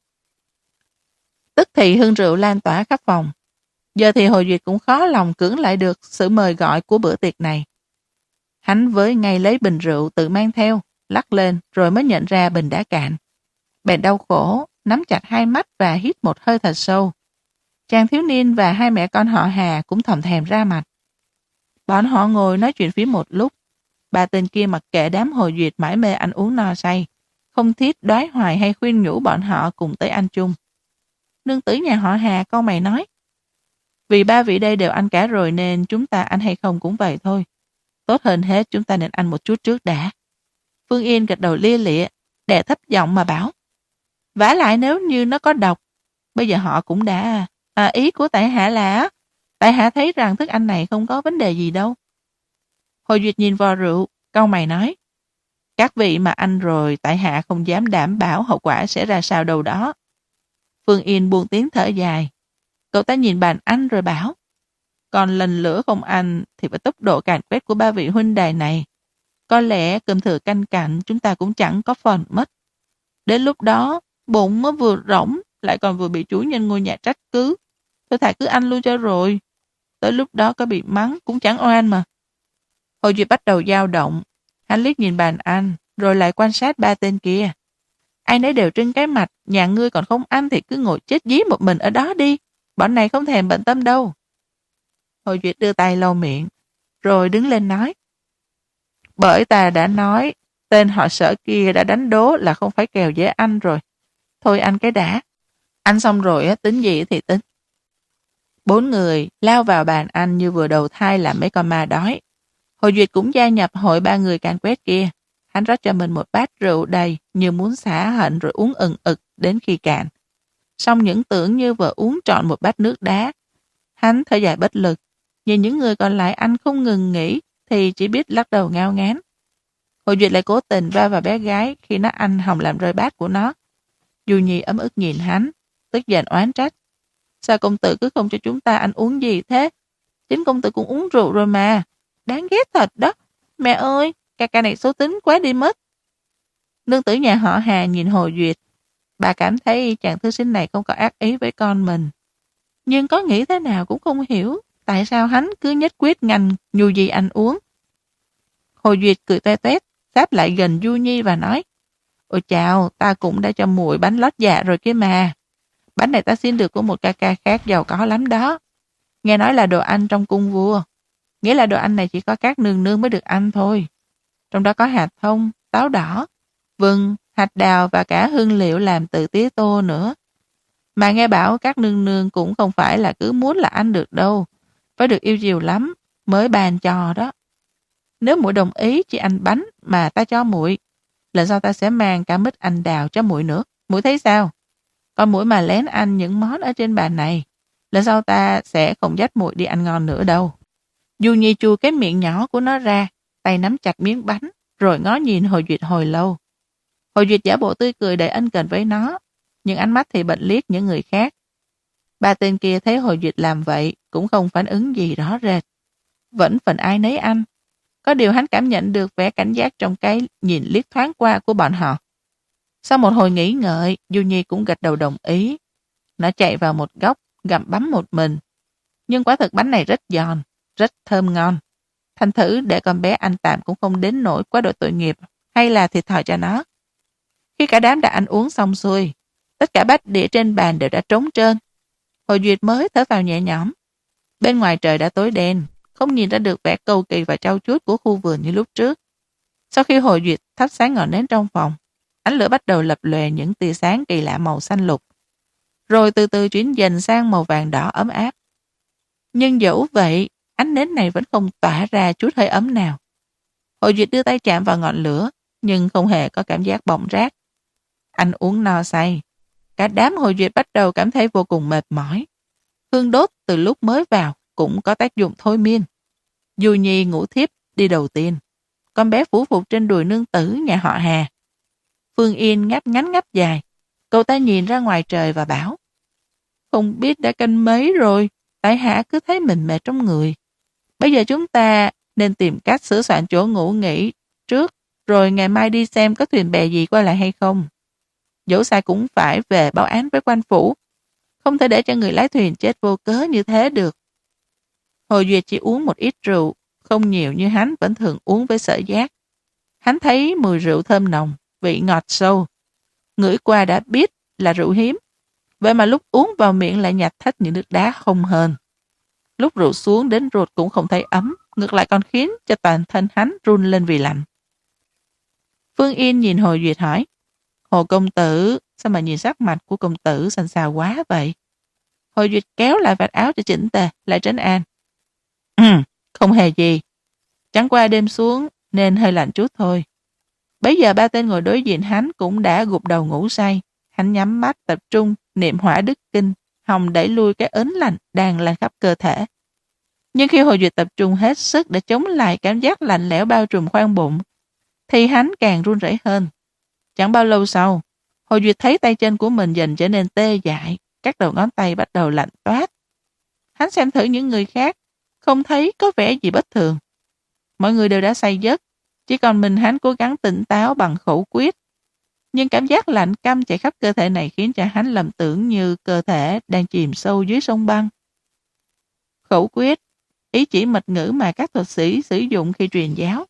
Speaker 1: Tức thì hương rượu lan tỏa khắp phòng. Giờ thì Hồ Duyệt cũng khó lòng cưỡng lại được sự mời gọi của bữa tiệc này. Hắn với ngay lấy bình rượu tự mang theo, lắc lên rồi mới nhận ra bình đã cạn. Bèn đau khổ, nắm chặt hai mắt và hít một hơi thật sâu. Chàng thiếu niên và hai mẹ con họ Hà cũng thầm thèm ra mặt. Bọn họ ngồi nói chuyện phím một lúc. Ba tên kia mặc kệ đám Hồ Duyệt mãi mê ăn uống no say, không thiết đoái hoài hay khuyên nhủ bọn họ cùng tới ăn chung. Nương tử nhà họ Hà câu mày nói, vì ba vị đây đều ăn cả rồi nên chúng ta ăn hay không cũng vậy thôi. Tốt hơn hết chúng ta nên ăn một chút trước đã. Phương Yên gật đầu lia lịa, đè thấp giọng mà bảo, vả lại nếu như nó có độc, bây giờ họ cũng đã... À, ý của tại hạ là tại hạ thấy rằng thức ăn này không có vấn đề gì đâu. Hồ Duyệt nhìn vò rượu, cau mày nói, các vị mà ăn rồi tại hạ không dám đảm bảo hậu quả sẽ ra sao đâu đó. Phương Yên buông tiếng thở dài. Cậu ta nhìn bàn ăn rồi bảo, còn lần lửa không ăn thì với tốc độ càn quét của ba vị huynh đài này, có lẽ cơm thừa canh cặn chúng ta cũng chẳng có phần mất. Đến lúc đó, bụng mới vừa rỗng, lại còn vừa bị chủ nhân ngôi nhà trách cứ. Thôi thà cứ ăn luôn cho rồi. Tới lúc đó có bị mắng cũng chẳng oan mà. Hồ Duyệt bắt đầu dao động. Hắn liếc nhìn bàn ăn, rồi lại quan sát ba tên kia. Ai nấy đều trưng cái mặt, nhà ngươi còn không ăn thì cứ ngồi chết dí một mình ở đó đi. Bọn này không thèm bận tâm đâu. Hồ Duyệt đưa tay lau miệng, rồi đứng lên nói. Bởi ta đã nói, tên họ Sở kia đã đánh đố là không phải kèo dễ ăn rồi. Thôi ăn cái đã. Ăn xong rồi á, tính gì thì tính. Bốn người lao vào bàn ăn như vừa đầu thai làm mấy con ma đói. Hồ Duyệt cũng gia nhập hội ba người càn quét kia. Hắn rót cho mình một bát rượu đầy như muốn xả hận rồi uống ừng ực đến khi cạn. Xong những tưởng như vừa uống trọn một bát nước đá. Hắn thở dài bất lực, nhìn những người còn lại ăn không ngừng nghỉ thì chỉ biết lắc đầu ngao ngán. Hồ Duyệt lại cố tình va vào bé gái khi nó ăn hòng làm rơi bát của nó. Du Nhi ấm ức nhìn hắn, tức giận oán trách. Sao công tử cứ không cho chúng ta ăn uống gì thế? Chính công tử cũng uống rượu rồi mà. Đáng ghét thật đó. Mẹ ơi, ca ca này xấu tính quá đi mất. Nương tử nhà họ Hà nhìn Hồ Duyệt. Bà cảm thấy chàng thư sinh này không có ác ý với con mình. Nhưng có nghĩ thế nào cũng không hiểu tại sao hắn cứ nhất quyết ngành nhu gì ăn uống. Hồ Duyệt cười toe toét, sáp lại gần Du Nhi và nói, ôi chào, ta cũng đã cho muội bánh lót dạ rồi kia mà. Bánh này ta xin được của một ca ca khác giàu có lắm đó. Nghe nói là đồ ăn trong cung vua. Nghĩa là đồ ăn này chỉ có các nương nương mới được ăn thôi. Trong đó có hạt thông, táo đỏ, vừng, hạt đào và cả hương liệu làm từ tía tô nữa. Mà nghe bảo các nương nương cũng không phải là cứ muốn là ăn được đâu. Phải được yêu chiều lắm, mới bàn cho đó. Nếu muội đồng ý chỉ ăn bánh mà ta cho muội, lần sau ta sẽ mang cả mít anh đào cho muội nữa. Muội thấy sao? Còn muội mà lén ăn những món ở trên bàn này, lần sau ta sẽ không dắt muội đi ăn ngon nữa đâu. Du Nhi chui cái miệng nhỏ của nó ra, tay nắm chặt miếng bánh, rồi ngó nhìn Hồ Duyệt hồi lâu. Hồ Duyệt giả bộ tươi cười đầy ân cần với nó, nhưng ánh mắt thì bận liếc những người khác. Ba tên kia thấy Hồ Duyệt làm vậy, cũng không phản ứng gì rõ rệt. Vẫn phần ai nấy ăn. Có điều hắn cảm nhận được vẻ cảnh giác trong cái nhìn liếc thoáng qua của bọn họ. Sau một hồi nghĩ ngợi, Du Nhi cũng gật đầu đồng ý. Nó chạy vào một góc, gặm bấm một mình. Nhưng quả thực bánh này rất giòn, rất thơm ngon. Thành thử để con bé ăn tạm cũng không đến nỗi quá độ tội nghiệp hay là thiệt thòi cho nó. Khi cả đám đã ăn uống xong xuôi, tất cả bát đĩa trên bàn đều đã trống trơn. Hồ Duyệt mới thở vào nhẹ nhõm. Bên ngoài trời đã tối đen, không nhìn ra được vẻ cầu kỳ và trau chuốt của khu vườn như lúc trước. Sau khi Hồ Duyệt thắp sáng ngọn nến trong phòng, ánh lửa bắt đầu lập lòe những tia sáng kỳ lạ màu xanh lục, rồi từ từ chuyển dần sang màu vàng đỏ ấm áp. Nhưng dẫu vậy, ánh nến này vẫn không tỏa ra chút hơi ấm nào. Hồ Duyệt đưa tay chạm vào ngọn lửa, nhưng không hề có cảm giác bỏng rát. Ăn uống no say, cả đám Hồ Duyệt bắt đầu cảm thấy vô cùng mệt mỏi. Hương đốt từ lúc mới vào cũng có tác dụng thôi miên. Du Nhi ngủ thiếp đi đầu tiên. Con bé phủ phục trên đùi nương tử nhà họ Hà. Phương Yên ngáp ngắn ngáp dài. Cậu ta nhìn ra ngoài trời và bảo: không biết đã canh mấy rồi, tại hạ cứ thấy mình mệt trong người. Bây giờ chúng ta nên tìm cách sửa soạn chỗ ngủ nghỉ trước, rồi ngày mai đi xem có thuyền bè gì qua lại hay không. Dẫu sao cũng phải về báo án với quan phủ. Không thể để cho người lái thuyền chết vô cớ như thế được. Hồ Duyệt chỉ uống một ít rượu, không nhiều như hắn vẫn thường uống với sở giác. Hắn thấy mùi rượu thơm nồng, vị ngọt sâu. Ngửi qua đã biết là rượu hiếm. Vậy mà lúc uống vào miệng lại nhạt thách những nước đá không hên. Lúc rượu xuống đến ruột cũng không thấy ấm, ngược lại còn khiến cho toàn thân hắn run lên vì lạnh. Phương Yên nhìn Hồ Duyệt hỏi: Hồ công tử, sao mà nhìn sắc mặt của công tử xanh xao quá vậy? Hồ Duyệt kéo lại vạt áo cho chỉnh tề, lại trấn an: Ừ, không hề gì. Chẳng qua đêm xuống nên hơi lạnh chút thôi. Bấy giờ ba tên ngồi đối diện hắn cũng đã gục đầu ngủ say. Hắn nhắm mắt tập trung, niệm hỏa đức kinh, hòng đẩy lui cái ớn lạnh đang lan khắp cơ thể. Nhưng khi Hồ Duyệt tập trung hết sức để chống lại cảm giác lạnh lẽo bao trùm khoang bụng, thì hắn càng run rẩy hơn. Chẳng bao lâu sau, Hồ Duyệt thấy tay chân của mình dần trở nên tê dại, các đầu ngón tay bắt đầu lạnh toát. Hắn xem thử những người khác, không thấy có vẻ gì bất thường. Mọi người đều đã say giấc, chỉ còn mình hắn cố gắng tỉnh táo bằng khẩu quyết. Nhưng cảm giác lạnh căm chạy khắp cơ thể này khiến cho hắn lầm tưởng như cơ thể đang chìm sâu dưới sông băng. Khẩu quyết, ý chỉ mật ngữ mà các thuật sĩ sử dụng khi truyền giáo.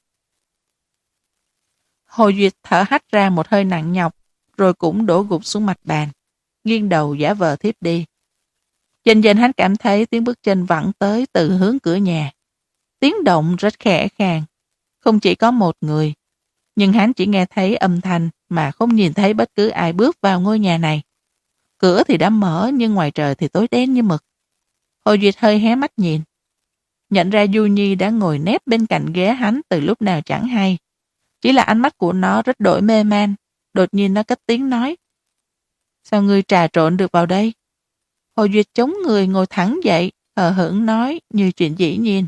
Speaker 1: Hồ Duyệt thở hắt ra một hơi nặng nhọc, rồi cũng đổ gục xuống mặt bàn, nghiêng đầu giả vờ thiếp đi. Dần dần hắn cảm thấy tiếng bước chân vẳng tới từ hướng cửa nhà. Tiếng động rất khẽ khàng, không chỉ có một người, nhưng hắn chỉ nghe thấy âm thanh mà không nhìn thấy bất cứ ai bước vào ngôi nhà này. Cửa thì đã mở nhưng ngoài trời thì tối đen như mực. Hồ Duyệt hơi hé mắt nhìn, nhận ra Du Nhi đã ngồi nép bên cạnh ghế hắn từ lúc nào chẳng hay. Chỉ là ánh mắt của nó rất đổi mê man. Đột nhiên nó cất tiếng nói: Sao ngươi trà trộn được vào đây? Hồ Duyệt chống người ngồi thẳng dậy, hờ hững nói như chuyện dĩ nhiên: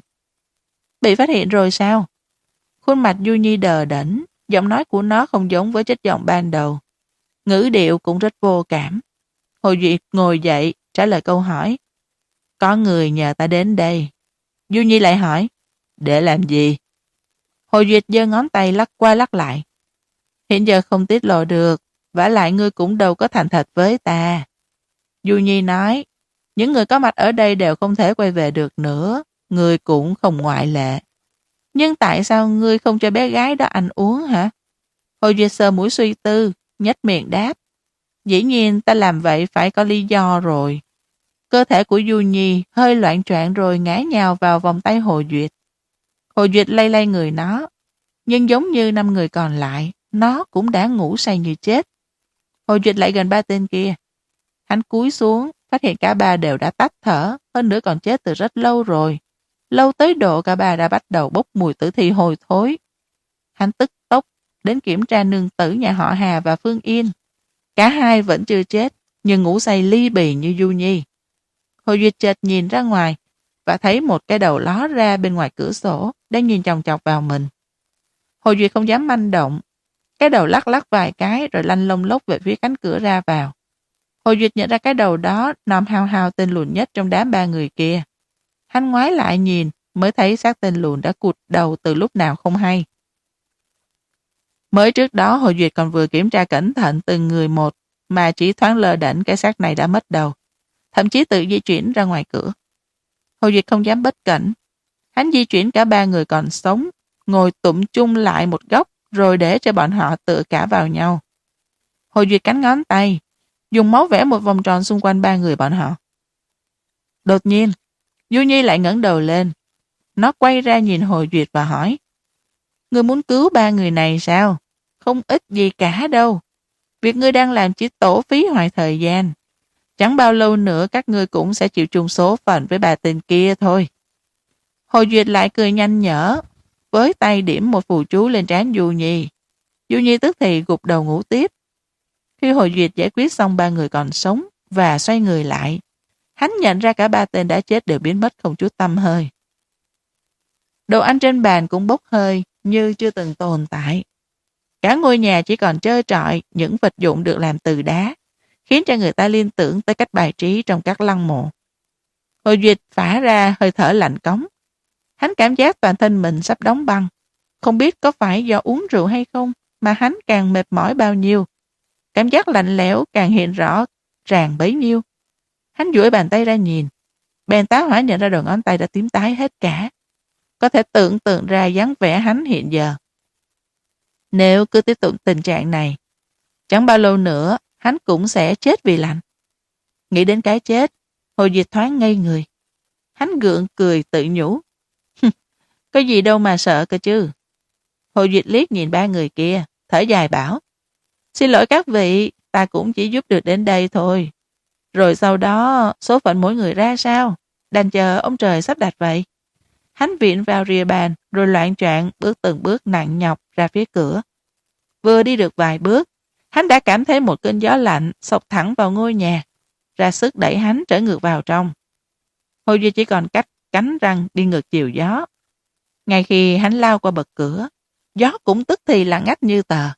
Speaker 1: Bị phát hiện rồi sao? Khuôn mặt Du Nhi đờ đẫn, giọng nói của nó không giống với chất giọng ban đầu. Ngữ điệu cũng rất vô cảm. Hồ Duyệt ngồi dậy, trả lời câu hỏi: Có người nhờ ta đến đây. Du Nhi lại hỏi: Để làm gì? Hồ Duyệt giơ ngón tay lắc qua lắc lại: Hiện giờ không tiết lộ được, vả lại ngươi cũng đâu có thành thật với ta. Du Nhi nói: Những người có mặt ở đây đều không thể quay về được nữa, ngươi cũng không ngoại lệ. Nhưng tại sao ngươi không cho bé gái đó ăn uống hả? Hồ Duyệt sờ mũi suy tư, nhếch miệng đáp: Dĩ nhiên ta làm vậy phải có lý do rồi. Cơ thể của Du Nhi hơi loạn choạng rồi ngã nhào vào vòng tay Hồ Duyệt. Hồ Duyệt lay lay người nó, nhưng giống như năm người còn lại, nó cũng đã ngủ say như chết. Hồ Duyệt lại gần ba tên kia. Hắn cúi xuống, phát hiện cả ba đều đã tắt thở, hơn nữa còn chết từ rất lâu rồi. Lâu tới độ cả ba đã bắt đầu bốc mùi tử thi hôi thối. Hắn tức tốc đến kiểm tra nương tử nhà họ Hà và Phương Yên. Cả hai vẫn chưa chết, nhưng ngủ say ly bì như Du Nhi. Hồ Duyệt chợt nhìn ra ngoài và thấy một cái đầu ló ra bên ngoài cửa sổ đang nhìn chòng chọc vào mình. Hồ Duyệt không dám manh động. Cái đầu lắc lắc vài cái rồi lăn lông lốc về phía cánh cửa ra vào. Hồ Duyệt nhận ra cái đầu đó nòm hao hao tên lùn nhất trong đám ba người kia. Hắn ngoái lại nhìn mới thấy xác tên lùn đã cụt đầu từ lúc nào không hay. Mới trước đó Hồ Duyệt còn vừa kiểm tra cẩn thận từng người một mà chỉ thoáng lơ đễnh cái xác này đã mất đầu. Thậm chí tự di chuyển ra ngoài cửa. Hồ Duyệt không dám bất cẩn. Hắn di chuyển cả ba người còn sống, ngồi tụm chung lại một góc rồi để cho bọn họ tựa cả vào nhau. Hồ Duyệt cắn ngón tay, dùng máu vẽ một vòng tròn xung quanh ba người bọn họ. Đột nhiên, Du Nhi lại ngẩng đầu lên. Nó quay ra nhìn Hồ Duyệt và hỏi: Ngươi muốn cứu ba người này sao? Không ít gì cả đâu. Việc ngươi đang làm chỉ tổ phí hoài thời gian. Chẳng bao lâu nữa các ngươi cũng sẽ chịu chung số phận với bà tên kia thôi. Hồ Duyệt lại cười nhanh nhở, với tay điểm một phù chú lên trán Du Nhi. Du Nhi tức thì gục đầu ngủ tiếp. Khi Hồ Duyệt giải quyết xong ba người còn sống và xoay người lại, Hắn nhận ra cả ba tên đã chết đều biến mất không chút tăm hơi. Đồ ăn trên bàn cũng bốc hơi như chưa từng tồn tại. Cả ngôi nhà chỉ còn trơ trọi những vật dụng được làm từ đá, khiến cho người ta liên tưởng tới cách bài trí trong các lăng mộ. Hồi Duyệt phả ra hơi thở lạnh cống. Hắn cảm giác toàn thân mình sắp đóng băng. Không biết có phải do uống rượu hay không mà hắn càng mệt mỏi bao nhiêu. Cảm giác lạnh lẽo càng hiện rõ ràng bấy nhiêu. Hắn duỗi bàn tay ra nhìn. Bèn tá hỏa nhận ra đầu ngón tay đã tím tái hết cả. Có thể tưởng tượng ra dáng vẻ hắn hiện giờ. Nếu cứ tiếp tục tình trạng này, chẳng bao lâu nữa hắn cũng sẽ chết vì lạnh. Nghĩ đến cái chết, Hồi Duyệt thoáng ngây người. Hắn gượng cười tự nhủ. Có gì đâu mà sợ cơ chứ. Hồi Duyệt liếc nhìn ba người kia, thở dài bảo. Xin lỗi các vị, ta cũng chỉ giúp được đến đây thôi. Rồi sau đó, số phận mỗi người ra sao? Đành chờ ông trời sắp đặt vậy. Hắn viện vào rìa bàn, rồi loạn choạng bước từng bước nặng nhọc ra phía cửa. Vừa đi được vài bước, hắn đã cảm thấy một cơn gió lạnh xộc thẳng vào ngôi nhà, ra sức đẩy hắn trở ngược vào trong. Hồi Duy chỉ còn cách cắn răng đi ngược chiều gió. Ngay khi hắn lao qua bậc cửa, gió cũng tức thì lặng ngắt như tờ.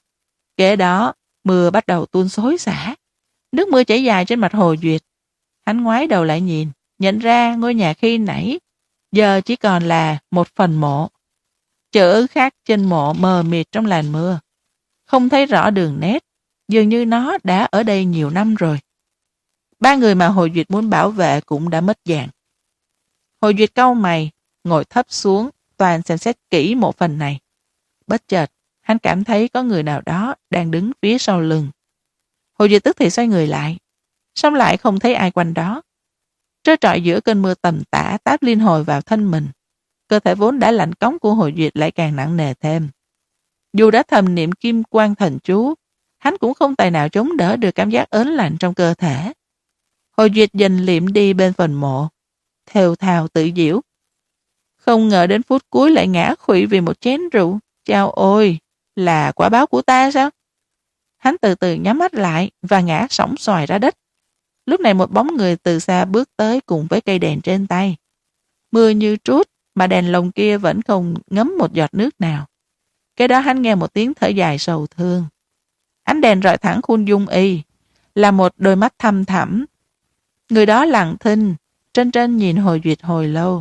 Speaker 1: Kế đó, mưa bắt đầu tuôn xối xả. Nước mưa chảy dài trên mặt Hồ Duyệt. Hắn ngoái đầu lại nhìn, nhận ra ngôi nhà khi nãy giờ chỉ còn là một phần mộ. Chữ khắc trên mộ mờ mịt trong làn mưa. Không thấy rõ đường nét, dường như nó đã ở đây nhiều năm rồi. Ba người mà Hồ Duyệt muốn bảo vệ cũng đã mất dạng. Hồ Duyệt cau mày, ngồi thấp xuống, toàn xem xét kỹ mộ phần này. Bất chợt, hắn cảm thấy có người nào đó đang đứng phía sau lưng. Hồ Duyệt tức thì xoay người lại, song lại không thấy ai quanh đó. Trơ trọi giữa cơn mưa tầm tã táp liên hồi vào thân mình. Cơ thể vốn đã lạnh cống của Hồ Duyệt lại càng nặng nề thêm. Dù đã thầm niệm kim quan thần chú, hắn cũng không tài nào chống đỡ được cảm giác ớn lạnh trong cơ thể. Hồ Duyệt dần liệm đi bên phần mộ, thều thào tự giễu. Không ngờ đến phút cuối lại ngã khuỵu vì một chén rượu. Chao ôi, là quả báo của ta sao? Hắn từ từ nhắm mắt lại và ngã sóng xoài ra đất. Lúc này một bóng người từ xa bước tới cùng với cây đèn trên tay. Mưa như trút mà đèn lồng kia vẫn không ngấm một giọt nước nào. Cái đó hắn nghe một tiếng thở dài sầu thương. Ánh đèn rọi thẳng khuôn dung y, là một đôi mắt thăm thẳm. Người đó lặng thinh, trên trên nhìn Hồ Duyệt hồi lâu.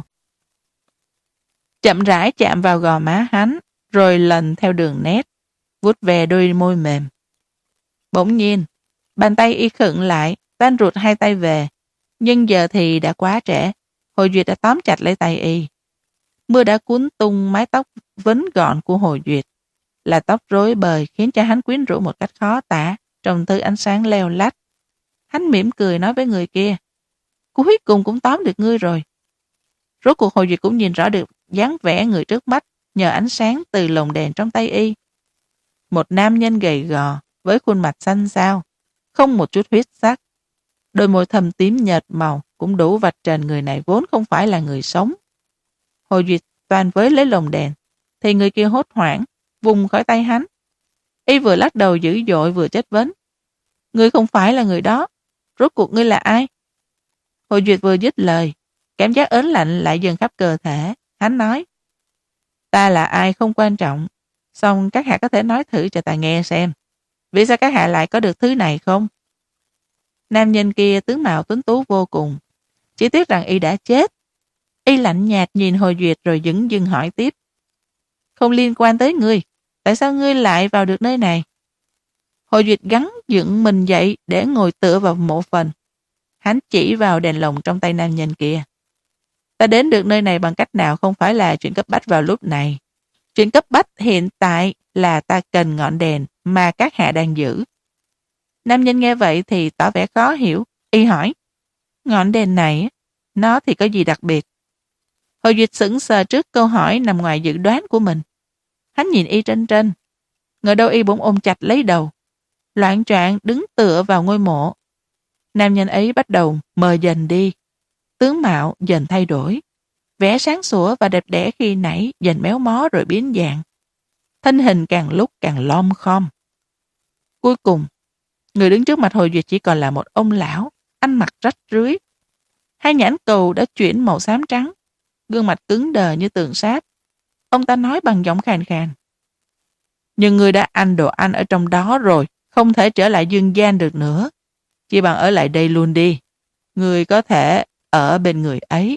Speaker 1: Chậm rãi chạm vào gò má hắn, rồi lần theo đường nét, vuốt về đôi môi mềm. Bỗng nhiên, bàn tay y khựng lại, tan rụt hai tay về. Nhưng giờ thì đã quá trễ, Hồ Duyệt đã tóm chặt lấy tay y. Mưa đã cuốn tung mái tóc vấn gọn của Hồ Duyệt. Là tóc rối bời khiến cho hắn quyến rũ một cách khó tả, trong thứ ánh sáng leo lách. Hắn mỉm cười nói với người kia. Cuối cùng cũng tóm được ngươi rồi. Rốt cuộc Hồ Duyệt cũng nhìn rõ được dáng vẻ người trước mắt nhờ ánh sáng từ lồng đèn trong tay y. Một nam nhân gầy gò với khuôn mặt xanh xao, không một chút huyết sắc. Đôi môi thâm tím nhợt màu cũng đủ vạch trần người này vốn không phải là người sống. Hồ Duyệt toàn với lấy lồng đèn, thì người kia hốt hoảng, vùng khỏi tay hắn. Y vừa lắc đầu dữ dội vừa chất vấn. Ngươi không phải là người đó, rốt cuộc ngươi là ai? Hồ Duyệt vừa dứt lời, cảm giác ớn lạnh lại dần khắp cơ thể. Hắn nói, ta là ai không quan trọng, xong các hạ có thể nói thử cho ta nghe xem. Vì sao các hạ lại có được thứ này không? Nam nhân kia tướng mạo tuấn tú vô cùng, chỉ tiếc rằng y đã chết. Y lạnh nhạt nhìn Hồ Duyệt rồi dững dưng hỏi tiếp. Không liên quan tới ngươi, tại sao ngươi lại vào được nơi này? Hồ Duyệt gắng dựng mình dậy để ngồi tựa vào mộ phần. Hắn chỉ vào đèn lồng trong tay nam nhân kia. Ta đến được nơi này bằng cách nào không phải là chuyện cấp bách vào lúc này. Chuyện cấp bách hiện tại là ta cần ngọn đèn mà các hạ đang giữ. Nam nhân nghe vậy thì tỏ vẻ khó hiểu. Y hỏi, ngọn đèn này, nó thì có gì đặc biệt? Hồ Duyệt sững sờ trước câu hỏi nằm ngoài dự đoán của mình. Hắn nhìn y trên trên. Ngờ đâu y bỗng ôm chặt lấy đầu. Loạn choạng đứng tựa vào ngôi mộ. Nam nhân ấy bắt đầu mờ dần đi. Tướng mạo dần thay đổi. Vẻ sáng sủa và đẹp đẽ khi nãy dần méo mó rồi biến dạng. Thân hình càng lúc càng lom khom. Cuối cùng, người đứng trước mặt Hồ Duyệt chỉ còn là một ông lão, ăn mặc rách rưới, Hai nhãn cầu đã chuyển màu xám trắng, gương mặt cứng đờ như tượng sáp. Ông ta nói bằng giọng khàn khàn. Nhưng ngươi đã ăn đồ ăn ở trong đó rồi, không thể trở lại dương gian được nữa. Chỉ bằng ở lại đây luôn đi. Ngươi có thể ở bên người ấy.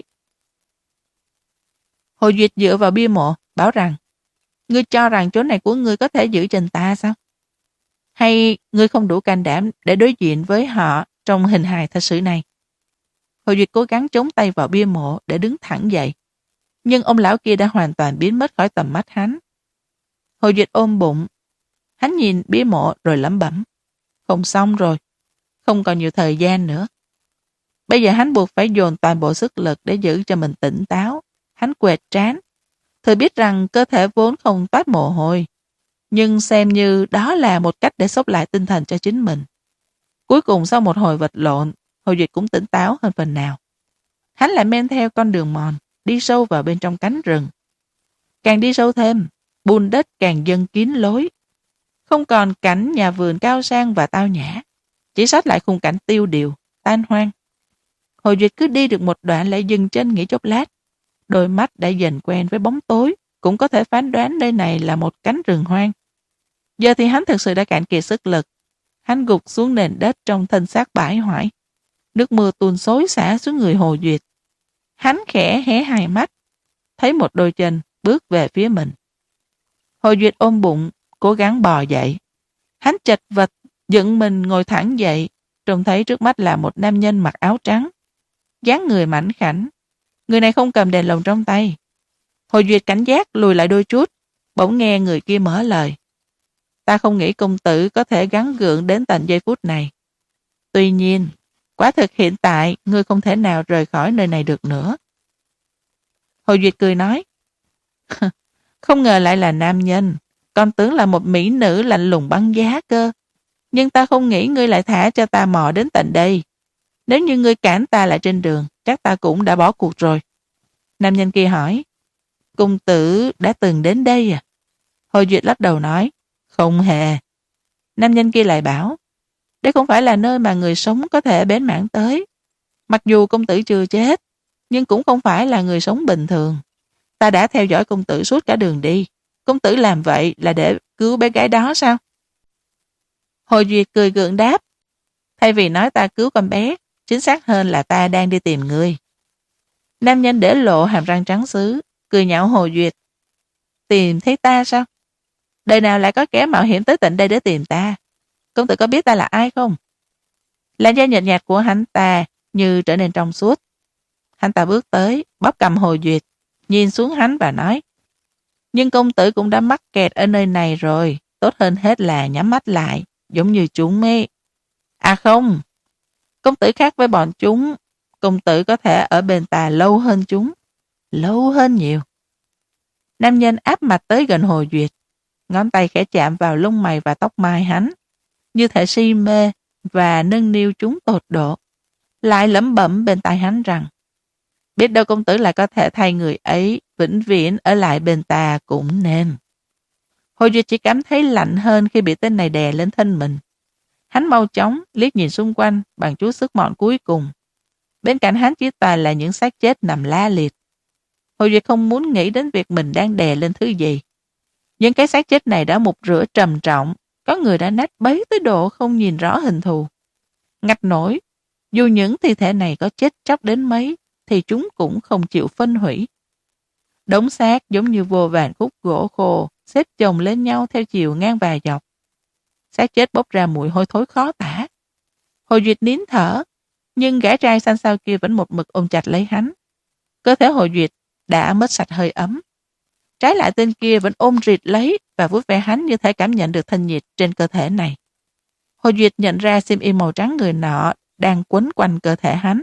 Speaker 1: Hồ Duyệt dựa vào bia mộ, bảo rằng, ngươi cho rằng chỗ này của ngươi có thể giữ chân ta sao? Hay ngươi không đủ can đảm để đối diện với họ trong hình hài thật sự này? Hồ Duyệt cố gắng chống tay vào bia mộ để đứng thẳng dậy. Nhưng ông lão kia đã hoàn toàn biến mất khỏi tầm mắt hắn. Hồ Duyệt ôm bụng. Hắn nhìn bia mộ rồi lẩm bẩm. Không xong rồi. Không còn nhiều thời gian nữa. Bây giờ hắn buộc phải dồn toàn bộ sức lực để giữ cho mình tỉnh táo. Hắn quệt trán. Thừa biết rằng cơ thể vốn không toát mồ hôi. Nhưng xem như đó là một cách để xốc lại tinh thần cho chính mình. Cuối cùng sau một hồi vật lộn, Hồ Duyệt cũng tỉnh táo hơn phần nào. Hắn lại men theo con đường mòn, đi sâu vào bên trong cánh rừng. Càng đi sâu thêm, bùn đất càng dâng kín lối. Không còn cảnh nhà vườn cao sang và tao nhã, chỉ sót lại khung cảnh tiêu điều, tan hoang. Hồ Duyệt cứ đi được một đoạn lại dừng chân nghỉ chốc lát. Đôi mắt đã dần quen với bóng tối, cũng có thể phán đoán nơi này là một cánh rừng hoang. Giờ thì hắn thực sự đã cạn kiệt sức lực. Hắn gục xuống nền đất trong thân xác bãi hoại. Nước mưa tuôn xối xả xuống người Hồ Duyệt. Hắn khẽ hé hai mắt, thấy một đôi chân bước về phía mình. Hồ Duyệt ôm bụng, cố gắng bò dậy. Hắn chật vật, dựng mình ngồi thẳng dậy, trông thấy trước mắt là một nam nhân mặc áo trắng. Dáng người mảnh khảnh. Người này không cầm đèn lồng trong tay. Hồ Duyệt cảnh giác lùi lại đôi chút, bỗng nghe người kia mở lời. Ta không nghĩ công tử có thể gắng gượng đến tận giây phút này. Tuy nhiên, quả thực hiện tại ngươi không thể nào rời khỏi nơi này được nữa. Hồ Duyệt cười nói. Không ngờ lại là nam nhân. Con tưởng là một mỹ nữ lạnh lùng băng giá cơ. Nhưng ta không nghĩ ngươi lại thả cho ta mò đến tận đây. Nếu như ngươi cản ta lại trên đường, chắc ta cũng đã bỏ cuộc rồi. Nam nhân kia hỏi. Công tử đã từng đến đây à? Hồ Duyệt lắc đầu nói. Không hề. Nam nhân kia lại bảo. Đây không phải là nơi mà người sống có thể bén mảng tới. Mặc dù công tử chưa chết, nhưng cũng không phải là người sống bình thường. Ta đã theo dõi công tử suốt cả đường đi. Công tử làm vậy là để cứu bé gái đó sao? Hồ Duyệt cười gượng đáp. Thay vì nói ta cứu con bé, chính xác hơn là ta đang đi tìm ngươi. Nam nhân để lộ hàm răng trắng xứ, cười nhạo Hồ Duyệt. Tìm thấy ta sao? Đời nào lại có kẻ mạo hiểm tới tận đây để tìm ta? Công tử có biết ta là ai không? Làn da nhợt nhạt của hắn ta như trở nên trong suốt. Hắn ta bước tới, bóp cầm Hồ Duyệt, nhìn xuống hắn và nói. Nhưng công tử cũng đã mắc kẹt ở nơi này rồi, tốt hơn hết là nhắm mắt lại, giống như chúng ấy. À không, công tử khác với bọn chúng, công tử có thể ở bên ta lâu hơn chúng, lâu hơn nhiều. Nam nhân áp mặt tới gần Hồ Duyệt, ngón tay khẽ chạm vào lông mày và tóc mai hắn, như thể si mê và nâng niu chúng tột độ. Lại lẩm bẩm bên tai hắn rằng, biết đâu công tử lại có thể thay người ấy vĩnh viễn ở lại bên ta cũng nên. Hồ Duyệt chỉ cảm thấy lạnh hơn khi bị tên này đè lên thân mình. Hắn mau chóng liếc nhìn xung quanh bằng chút sức mọn cuối cùng. Bên cạnh hắn chỉ toàn là những xác chết nằm la liệt. Hồ Duyệt không muốn nghĩ đến việc mình đang đè lên thứ gì. Những cái xác chết này đã mục rửa trầm trọng, có người đã nát bấy tới độ không nhìn rõ hình thù. Ngặt nổi, dù những thi thể này có chết chóc đến mấy, thì chúng cũng không chịu phân hủy. Đống xác giống như vô vàn khúc gỗ khô, xếp chồng lên nhau theo chiều ngang và dọc. Xác chết bốc ra mùi hôi thối khó tả. Hồ Duyệt nín thở, nhưng gã trai xanh xao kia vẫn một mực ôm chặt lấy hắn. Cơ thể Hồ Duyệt đã mất sạch hơi ấm. Trái lại tên kia vẫn ôm rịt lấy và vuốt ve hắn như thể cảm nhận được thân nhiệt trên cơ thể này. Hồ Duyệt nhận ra xiêm y màu trắng người nọ đang quấn quanh cơ thể hắn.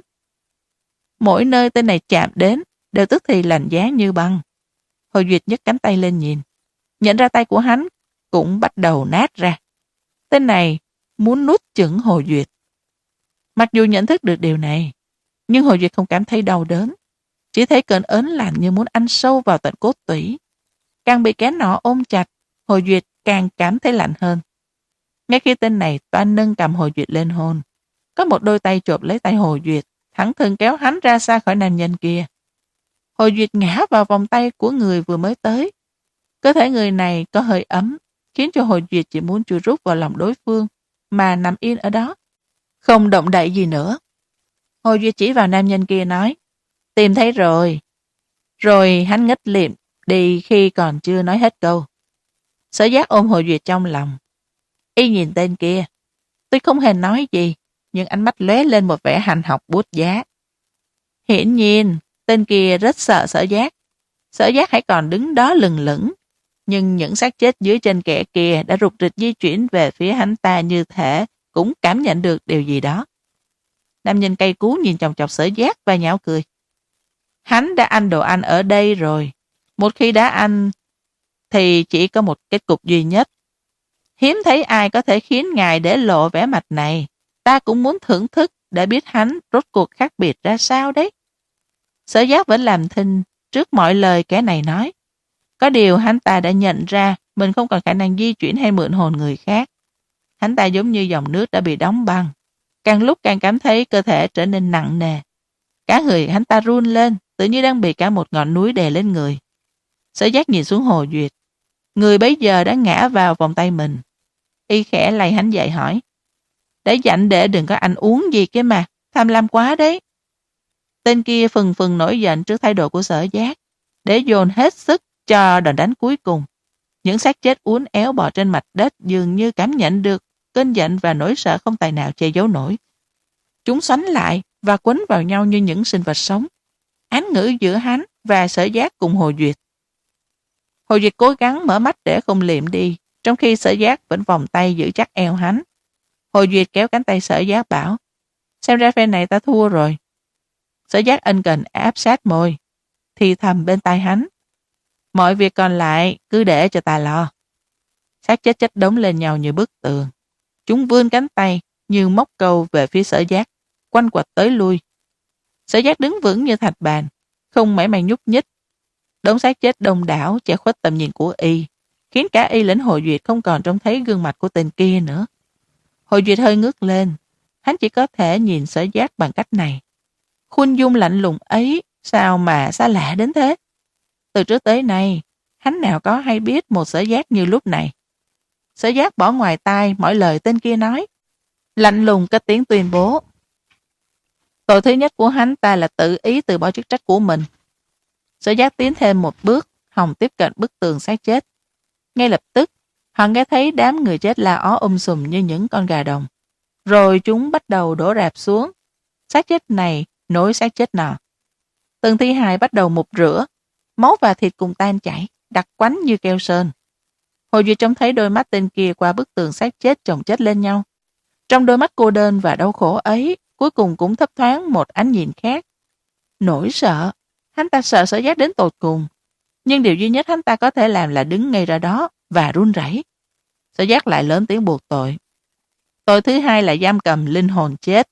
Speaker 1: Mỗi nơi tên này chạm đến đều tức thì lạnh giá như băng. Hồ Duyệt nhấc cánh tay lên nhìn, nhận ra tay của hắn cũng bắt đầu nát ra. Tên này muốn nuốt chửng Hồ Duyệt. Mặc dù nhận thức được điều này, nhưng Hồ Duyệt không cảm thấy đau đớn, chỉ thấy cơn ớn lạnh như muốn ăn sâu vào tận cốt tủy. Càng bị kẻ nọ ôm chặt, Hồ Duyệt càng cảm thấy lạnh hơn. Ngay khi tên này toan nâng cầm Hồ Duyệt lên hôn, có một đôi tay chộp lấy tay Hồ Duyệt, thẳng thừng kéo hắn ra xa khỏi nam nhân kia. Hồ Duyệt ngã vào vòng tay của người vừa mới tới. Cơ thể người này có hơi ấm, khiến cho Hồ Duyệt chỉ muốn chui rút vào lòng đối phương, mà nằm yên ở đó, không động đậy gì nữa. Hồ Duyệt chỉ vào nam nhân kia nói, tìm thấy rồi. Rồi hắn ngất lịm đi khi còn chưa nói hết câu. Sở Giác ôm Hồ Duyệt trong lòng. Y nhìn tên kia. Tuy không hề nói gì, nhưng ánh mắt lóe lên một vẻ hành học bút giá. Hiển nhiên, tên kia rất sợ Sở Giác. Sở Giác hãy còn đứng đó lừng lững, nhưng những xác chết dưới chân kẻ kia đã rục rịch di chuyển về phía hắn ta như thể cũng cảm nhận được điều gì đó. Nam nhân cay cú nhìn chòng chọc Sở Giác và nhão cười. Hắn đã ăn đồ ăn ở đây rồi. Một khi đã ăn thì chỉ có một kết cục duy nhất. Hiếm thấy ai có thể khiến ngài để lộ vẻ mặt này. Ta cũng muốn thưởng thức để biết hắn rốt cuộc khác biệt ra sao đấy. Sở Giác vẫn làm thinh trước mọi lời kẻ này nói. Có điều hắn ta đã nhận ra mình không còn khả năng di chuyển hay mượn hồn người khác. Hắn ta giống như dòng nước đã bị đóng băng. Càng lúc càng cảm thấy cơ thể trở nên nặng nề. Cả người hắn ta run lên, tự như đang bị cả một ngọn núi đè lên người. Sở Giác nhìn xuống Hồ Duyệt. Người bấy giờ đã ngã vào vòng tay mình. Y khẽ lay hắn dậy hỏi. Để dặn để đừng có ăn uống gì kia mà, tham lam quá đấy. Tên kia phừng phừng nổi giận trước thái độ của Sở Giác, để dồn hết sức cho đòn đánh cuối cùng. Những xác chết uốn éo bò trên mặt đất dường như cảm nhận được cơn giận và nỗi sợ không tài nào che giấu nổi. Chúng xoắn lại và quấn vào nhau như những sinh vật sống. Án ngữ giữa hắn và Sở Giác cùng Hồ Duyệt. Hồ Duyệt cố gắng mở mắt để không liệm đi, trong khi Sở Giác vẫn vòng tay giữ chắc eo hắn. Hồ Duyệt kéo cánh tay Sở Giác bảo, xem ra phe này ta thua rồi. Sở Giác ân cần áp sát môi, thì thầm bên tai hắn. Mọi việc còn lại cứ để cho ta lo. Xác chết chất đống lên nhau như bức tường. Chúng vươn cánh tay như móc câu về phía Sở Giác, quanh quật tới lui. Sở Giác đứng vững như thạch bàn, không mảy may nhúc nhích. Đống xác chết đông đảo che khuất tầm nhìn của Y, khiến cả Y lẫn Hồ Duyệt không còn trông thấy gương mặt của tên kia nữa. Hồ Duyệt hơi ngước lên, hắn chỉ có thể nhìn Sở Giác bằng cách này. Khuôn dung lạnh lùng ấy sao mà xa lạ đến thế? Từ trước tới nay, hắn nào có hay biết một Sở Giác như lúc này. Sở Giác bỏ ngoài tai mọi lời tên kia nói, lạnh lùng cất tiếng tuyên bố. Tội thứ nhất của hắn ta là tự ý từ bỏ chức trách của mình. Sở Giác tiến thêm một bước, hòng tiếp cận bức tường xác chết. Ngay lập tức, họ nghe thấy đám người chết la ó um sùm như những con gà đồng. Rồi chúng bắt đầu đổ rạp xuống. Xác chết này nối xác chết nọ. Từng thi hài bắt đầu mục rửa, máu và thịt cùng tan chảy, đặc quánh như keo sơn. Hồ Duyệt trông thấy đôi mắt tên kia qua bức tường xác chết chồng chết lên nhau. Trong đôi mắt cô đơn và đau khổ ấy, cuối cùng cũng thấp thoáng một ánh nhìn khác. Nỗi sợ. Hắn ta sợ Sở Giác đến tột cùng. Nhưng điều duy nhất hắn ta có thể làm là đứng ngay ra đó và run rẩy. Sở Giác lại lớn tiếng buộc tội. Tội thứ hai là giam cầm linh hồn chết.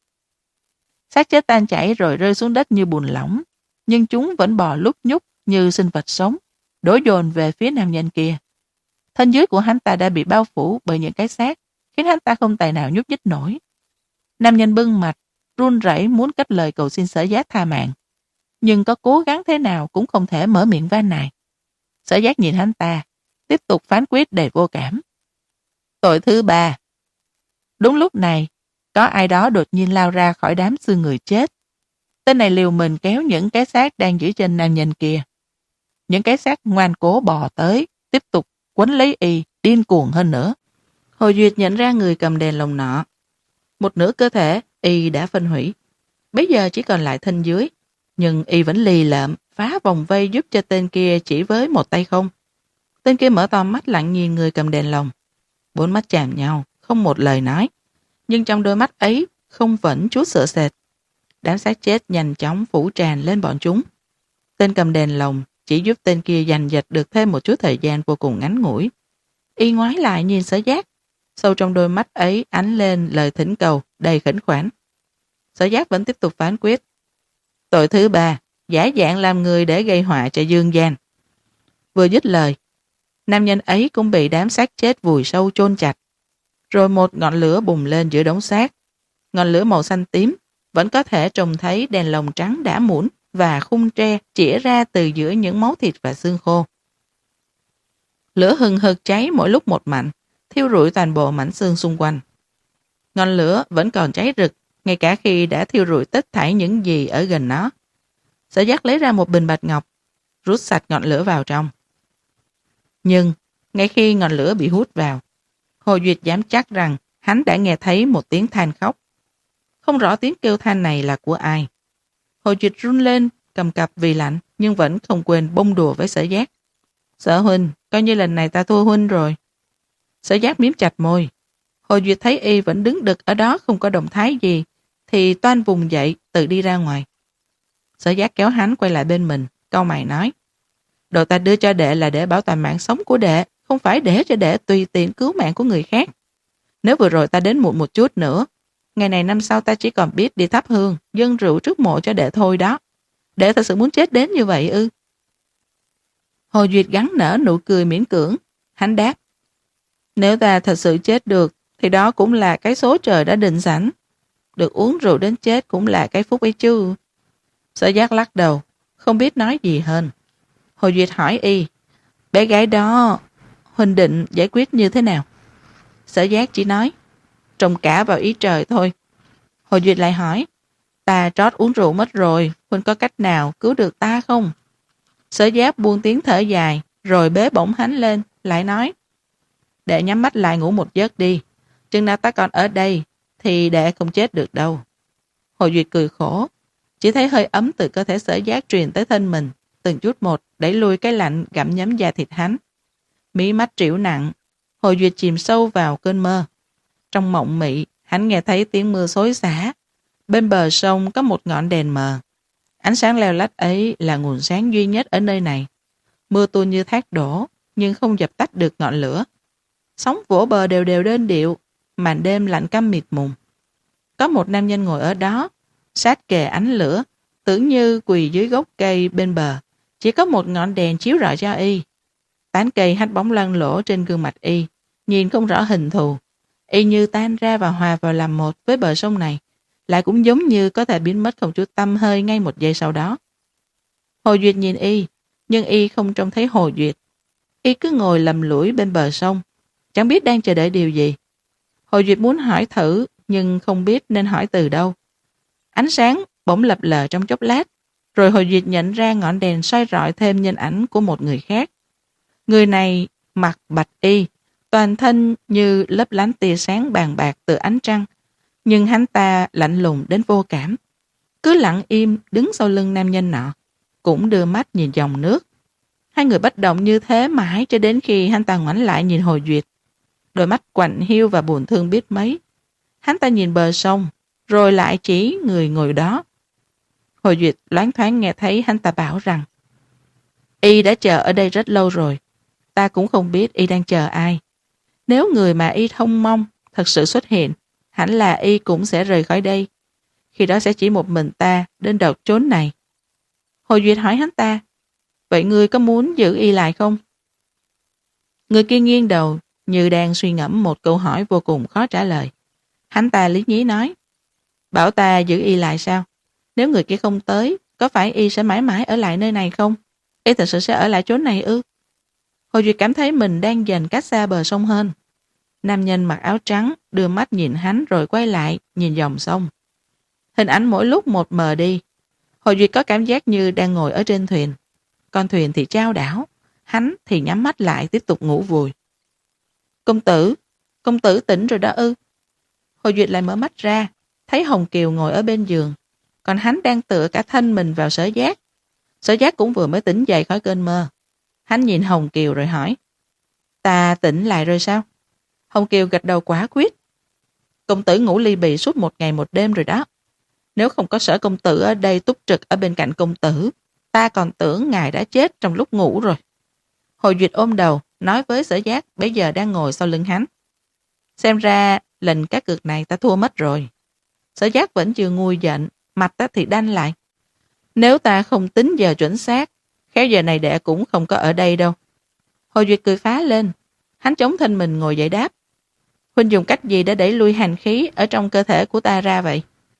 Speaker 1: Xác chết tan chảy rồi rơi xuống đất như bùn lỏng, nhưng chúng vẫn bò lúc nhúc như sinh vật sống, đổ dồn về phía nam nhân kia. Thân dưới của hắn ta đã bị bao phủ bởi những cái xác, khiến hắn ta không tài nào nhúc nhích nổi. Nam nhân bưng mặt, run rẩy muốn cất lời cầu xin Sở Giác tha mạng, nhưng có cố gắng thế nào cũng không thể mở miệng van nài. Sở Giác nhìn hắn ta, tiếp tục phán quyết đầy vô cảm. Tội thứ ba. Đúng lúc này, có ai đó đột nhiên lao ra khỏi đám xương người chết. Tên này liều mình kéo những cái xác đang giữ trên nam nhân kia. Những cái xác ngoan cố bò tới, tiếp tục quấn lấy Y, điên cuồng hơn nữa. Hồ Duyệt nhận ra người cầm đèn lồng nọ. Một nửa cơ thể Y đã phân hủy. Bây giờ chỉ còn lại thân dưới. Nhưng Y vẫn lì lợm, phá vòng vây giúp cho tên kia chỉ với một tay không. Tên kia mở to mắt lặng nhìn người cầm đèn lồng. Bốn mắt chạm nhau, không một lời nói. Nhưng trong đôi mắt ấy không vẫn chút sợ sệt. Đám xác chết nhanh chóng phủ tràn lên bọn chúng. Tên cầm đèn lồng chỉ giúp tên kia giành giật được thêm một chút thời gian vô cùng ngắn ngủi. Y ngoái lại nhìn Sở Giác. Sâu trong đôi mắt ấy ánh lên lời thỉnh cầu đầy khẩn khoản. Sở Giác vẫn tiếp tục phán quyết. Tội thứ ba, giả dạng làm người để gây họa cho dương gian. Vừa dứt lời, nam nhân ấy cũng bị đám xác chết vùi sâu chôn chặt. Rồi một ngọn lửa bùng lên giữa đống xác. Ngọn lửa màu xanh tím, vẫn có thể trông thấy đèn lồng trắng đã muỗn và khung tre chĩa ra từ giữa những máu thịt và xương khô. Lửa hừng hực cháy mỗi lúc một mạnh, thiêu rụi toàn bộ mảnh xương xung quanh. Ngọn lửa vẫn còn cháy rực, ngay cả khi đã thiêu rụi tất thảy những gì ở gần nó. Sở Giác lấy ra một bình bạch ngọc, rút sạch ngọn lửa vào trong. Nhưng, ngay khi ngọn lửa bị hút vào, Hồ Duyệt dám chắc rằng hắn đã nghe thấy một tiếng than khóc. Không rõ tiếng kêu than này là của ai. Hồ Duyệt run lên, cầm cập vì lạnh, nhưng vẫn không quên bông đùa với Sở Giác. Sở huynh, coi như lần này ta thua huynh rồi. Sở Giác miếm chặt môi. Hồ Duyệt thấy y vẫn đứng đực ở đó không có động thái gì, thì toan vùng dậy, tự đi ra ngoài. Sở Giác kéo hắn quay lại bên mình, cau mày nói. Đồ ta đưa cho đệ là để bảo toàn mạng sống của đệ, không phải để cho đệ tùy tiện cứu mạng của người khác. Nếu vừa rồi ta đến muộn một chút nữa, ngày này năm sau ta chỉ còn biết đi thắp hương, dâng rượu trước mộ cho đệ thôi đó. Đệ thật sự muốn chết đến như vậy ư? Hồ Duyệt gắn nở nụ cười miễn cưỡng. Hắn đáp. Nếu ta thật sự chết được, thì đó cũng là cái số trời đã định sẵn. Được uống rượu đến chết cũng là cái phúc ấy chứ. Sở Giác lắc đầu, không biết nói gì hơn. Hồ Duyệt hỏi y, bé gái đó, huynh định giải quyết như thế nào? Sở Giác chỉ nói, trông cả vào ý trời thôi. Hồ Duyệt lại hỏi, ta trót uống rượu mất rồi, huynh có cách nào cứu được ta không? Sở Giác buông tiếng thở dài, rồi bế bổng hắn lên, lại nói, đệ nhắm mắt lại ngủ một giấc đi. Chừng nào ta còn ở đây, thì đệ không chết được đâu. Hồ Duyệt cười khổ, chỉ thấy hơi ấm từ cơ thể Sở Giác truyền tới thân mình, từng chút một đẩy lui cái lạnh gặm nhấm da thịt hắn. Mí mắt trĩu nặng, Hồ Duyệt chìm sâu vào cơn mơ. Trong mộng mị, hắn nghe thấy tiếng mưa xối xả. Bên bờ sông có một ngọn đèn mờ. Ánh sáng leo lách ấy là nguồn sáng duy nhất ở nơi này. Mưa tuôn như thác đổ, nhưng không dập tắt được ngọn lửa. Sóng vỗ bờ đều đều đơn điệu, màn đêm lạnh căm mịt mùng. Có một nam nhân ngồi ở đó, sát kề ánh lửa, tưởng như quỳ dưới gốc cây bên bờ. Chỉ có một ngọn đèn chiếu rọi cho y. Tán cây hắt bóng loang lỗ trên gương mặt y, nhìn không rõ hình thù. Y như tan ra và hòa vào làm một với bờ sông này, lại cũng giống như có thể biến mất không chút tăm hơi ngay một giây sau đó. Hồ Duyệt nhìn y, nhưng y không trông thấy Hồ Duyệt. Y cứ ngồi lầm lũi bên bờ sông, chẳng biết đang chờ đợi điều gì. Hồ Duyệt muốn hỏi thử, nhưng không biết nên hỏi từ đâu. Ánh sáng bỗng lập lờ trong chốc lát, rồi Hồ Duyệt nhận ra ngọn đèn soi rọi thêm hình ảnh của một người khác. Người này mặc bạch y, toàn thân như lấp lánh tia sáng bàn bạc từ ánh trăng, nhưng hắn ta lạnh lùng đến vô cảm. Cứ lặng im đứng sau lưng nam nhân nọ, cũng đưa mắt nhìn dòng nước. Hai người bất động như thế mãi cho đến khi hắn ta ngoảnh lại nhìn Hồ Duyệt. Đôi mắt quạnh hiu và buồn thương biết mấy. Hắn ta nhìn bờ sông, rồi lại chỉ người ngồi đó. Hồ Duyệt loáng thoáng nghe thấy hắn ta bảo rằng, y đã chờ ở đây rất lâu rồi. Ta cũng không biết y đang chờ ai. Nếu người mà y thông mong thật sự xuất hiện, hẳn là y cũng sẽ rời khỏi đây. Khi đó sẽ chỉ một mình ta đơn độc chốn này. Hồ Duyệt hỏi hắn ta, vậy ngươi có muốn giữ y lại không? Người kia nghiêng đầu, như đang suy ngẫm một câu hỏi vô cùng khó trả lời. Hắn ta lý nhí nói, bảo ta giữ y lại sao? Nếu người kia không tới, có phải y sẽ mãi mãi ở lại nơi này không? Y thật sự sẽ ở lại chốn này ư? Hồ Duyệt cảm thấy mình đang dần cách xa bờ sông hơn. Nam nhân mặc áo trắng đưa mắt nhìn hắn rồi quay lại nhìn dòng sông. Hình ảnh mỗi lúc một mờ đi. Hồ Duyệt có cảm giác như đang ngồi ở trên thuyền. Con thuyền thì chao đảo, hắn thì nhắm mắt lại tiếp tục ngủ vùi. Công tử, công tử tỉnh rồi đó ư? Hồ Duyệt lại mở mắt ra, thấy Hồng Kiều ngồi ở bên giường, còn hắn đang tựa cả thân mình vào Sở Giác. Sở Giác cũng vừa mới tỉnh dậy khỏi cơn mơ. Hắn nhìn Hồng Kiều rồi hỏi, ta tỉnh lại rồi sao? Hồng Kiều gật đầu quả quyết. Công tử ngủ ly bì suốt một ngày một đêm rồi đó. Nếu không có Sở công tử ở đây túc trực ở bên cạnh công tử, ta còn tưởng ngài đã chết trong lúc ngủ rồi. Hồ Duyệt ôm đầu, nói với Sở Giác bây giờ đang ngồi sau lưng hắn. Xem ra lần cá cược này ta thua mất rồi. Sở Giác vẫn chưa nguôi giận, mặt ta thì đanh lại. Nếu ta không tính giờ chuẩn xác, khéo giờ này đệ cũng không có ở đây đâu. Hồ Duyệt cười phá lên. Hắn chống thân mình ngồi dậy đáp. Huynh dùng cách gì để đẩy lui hành khí ở trong cơ thể của ta ra vậy?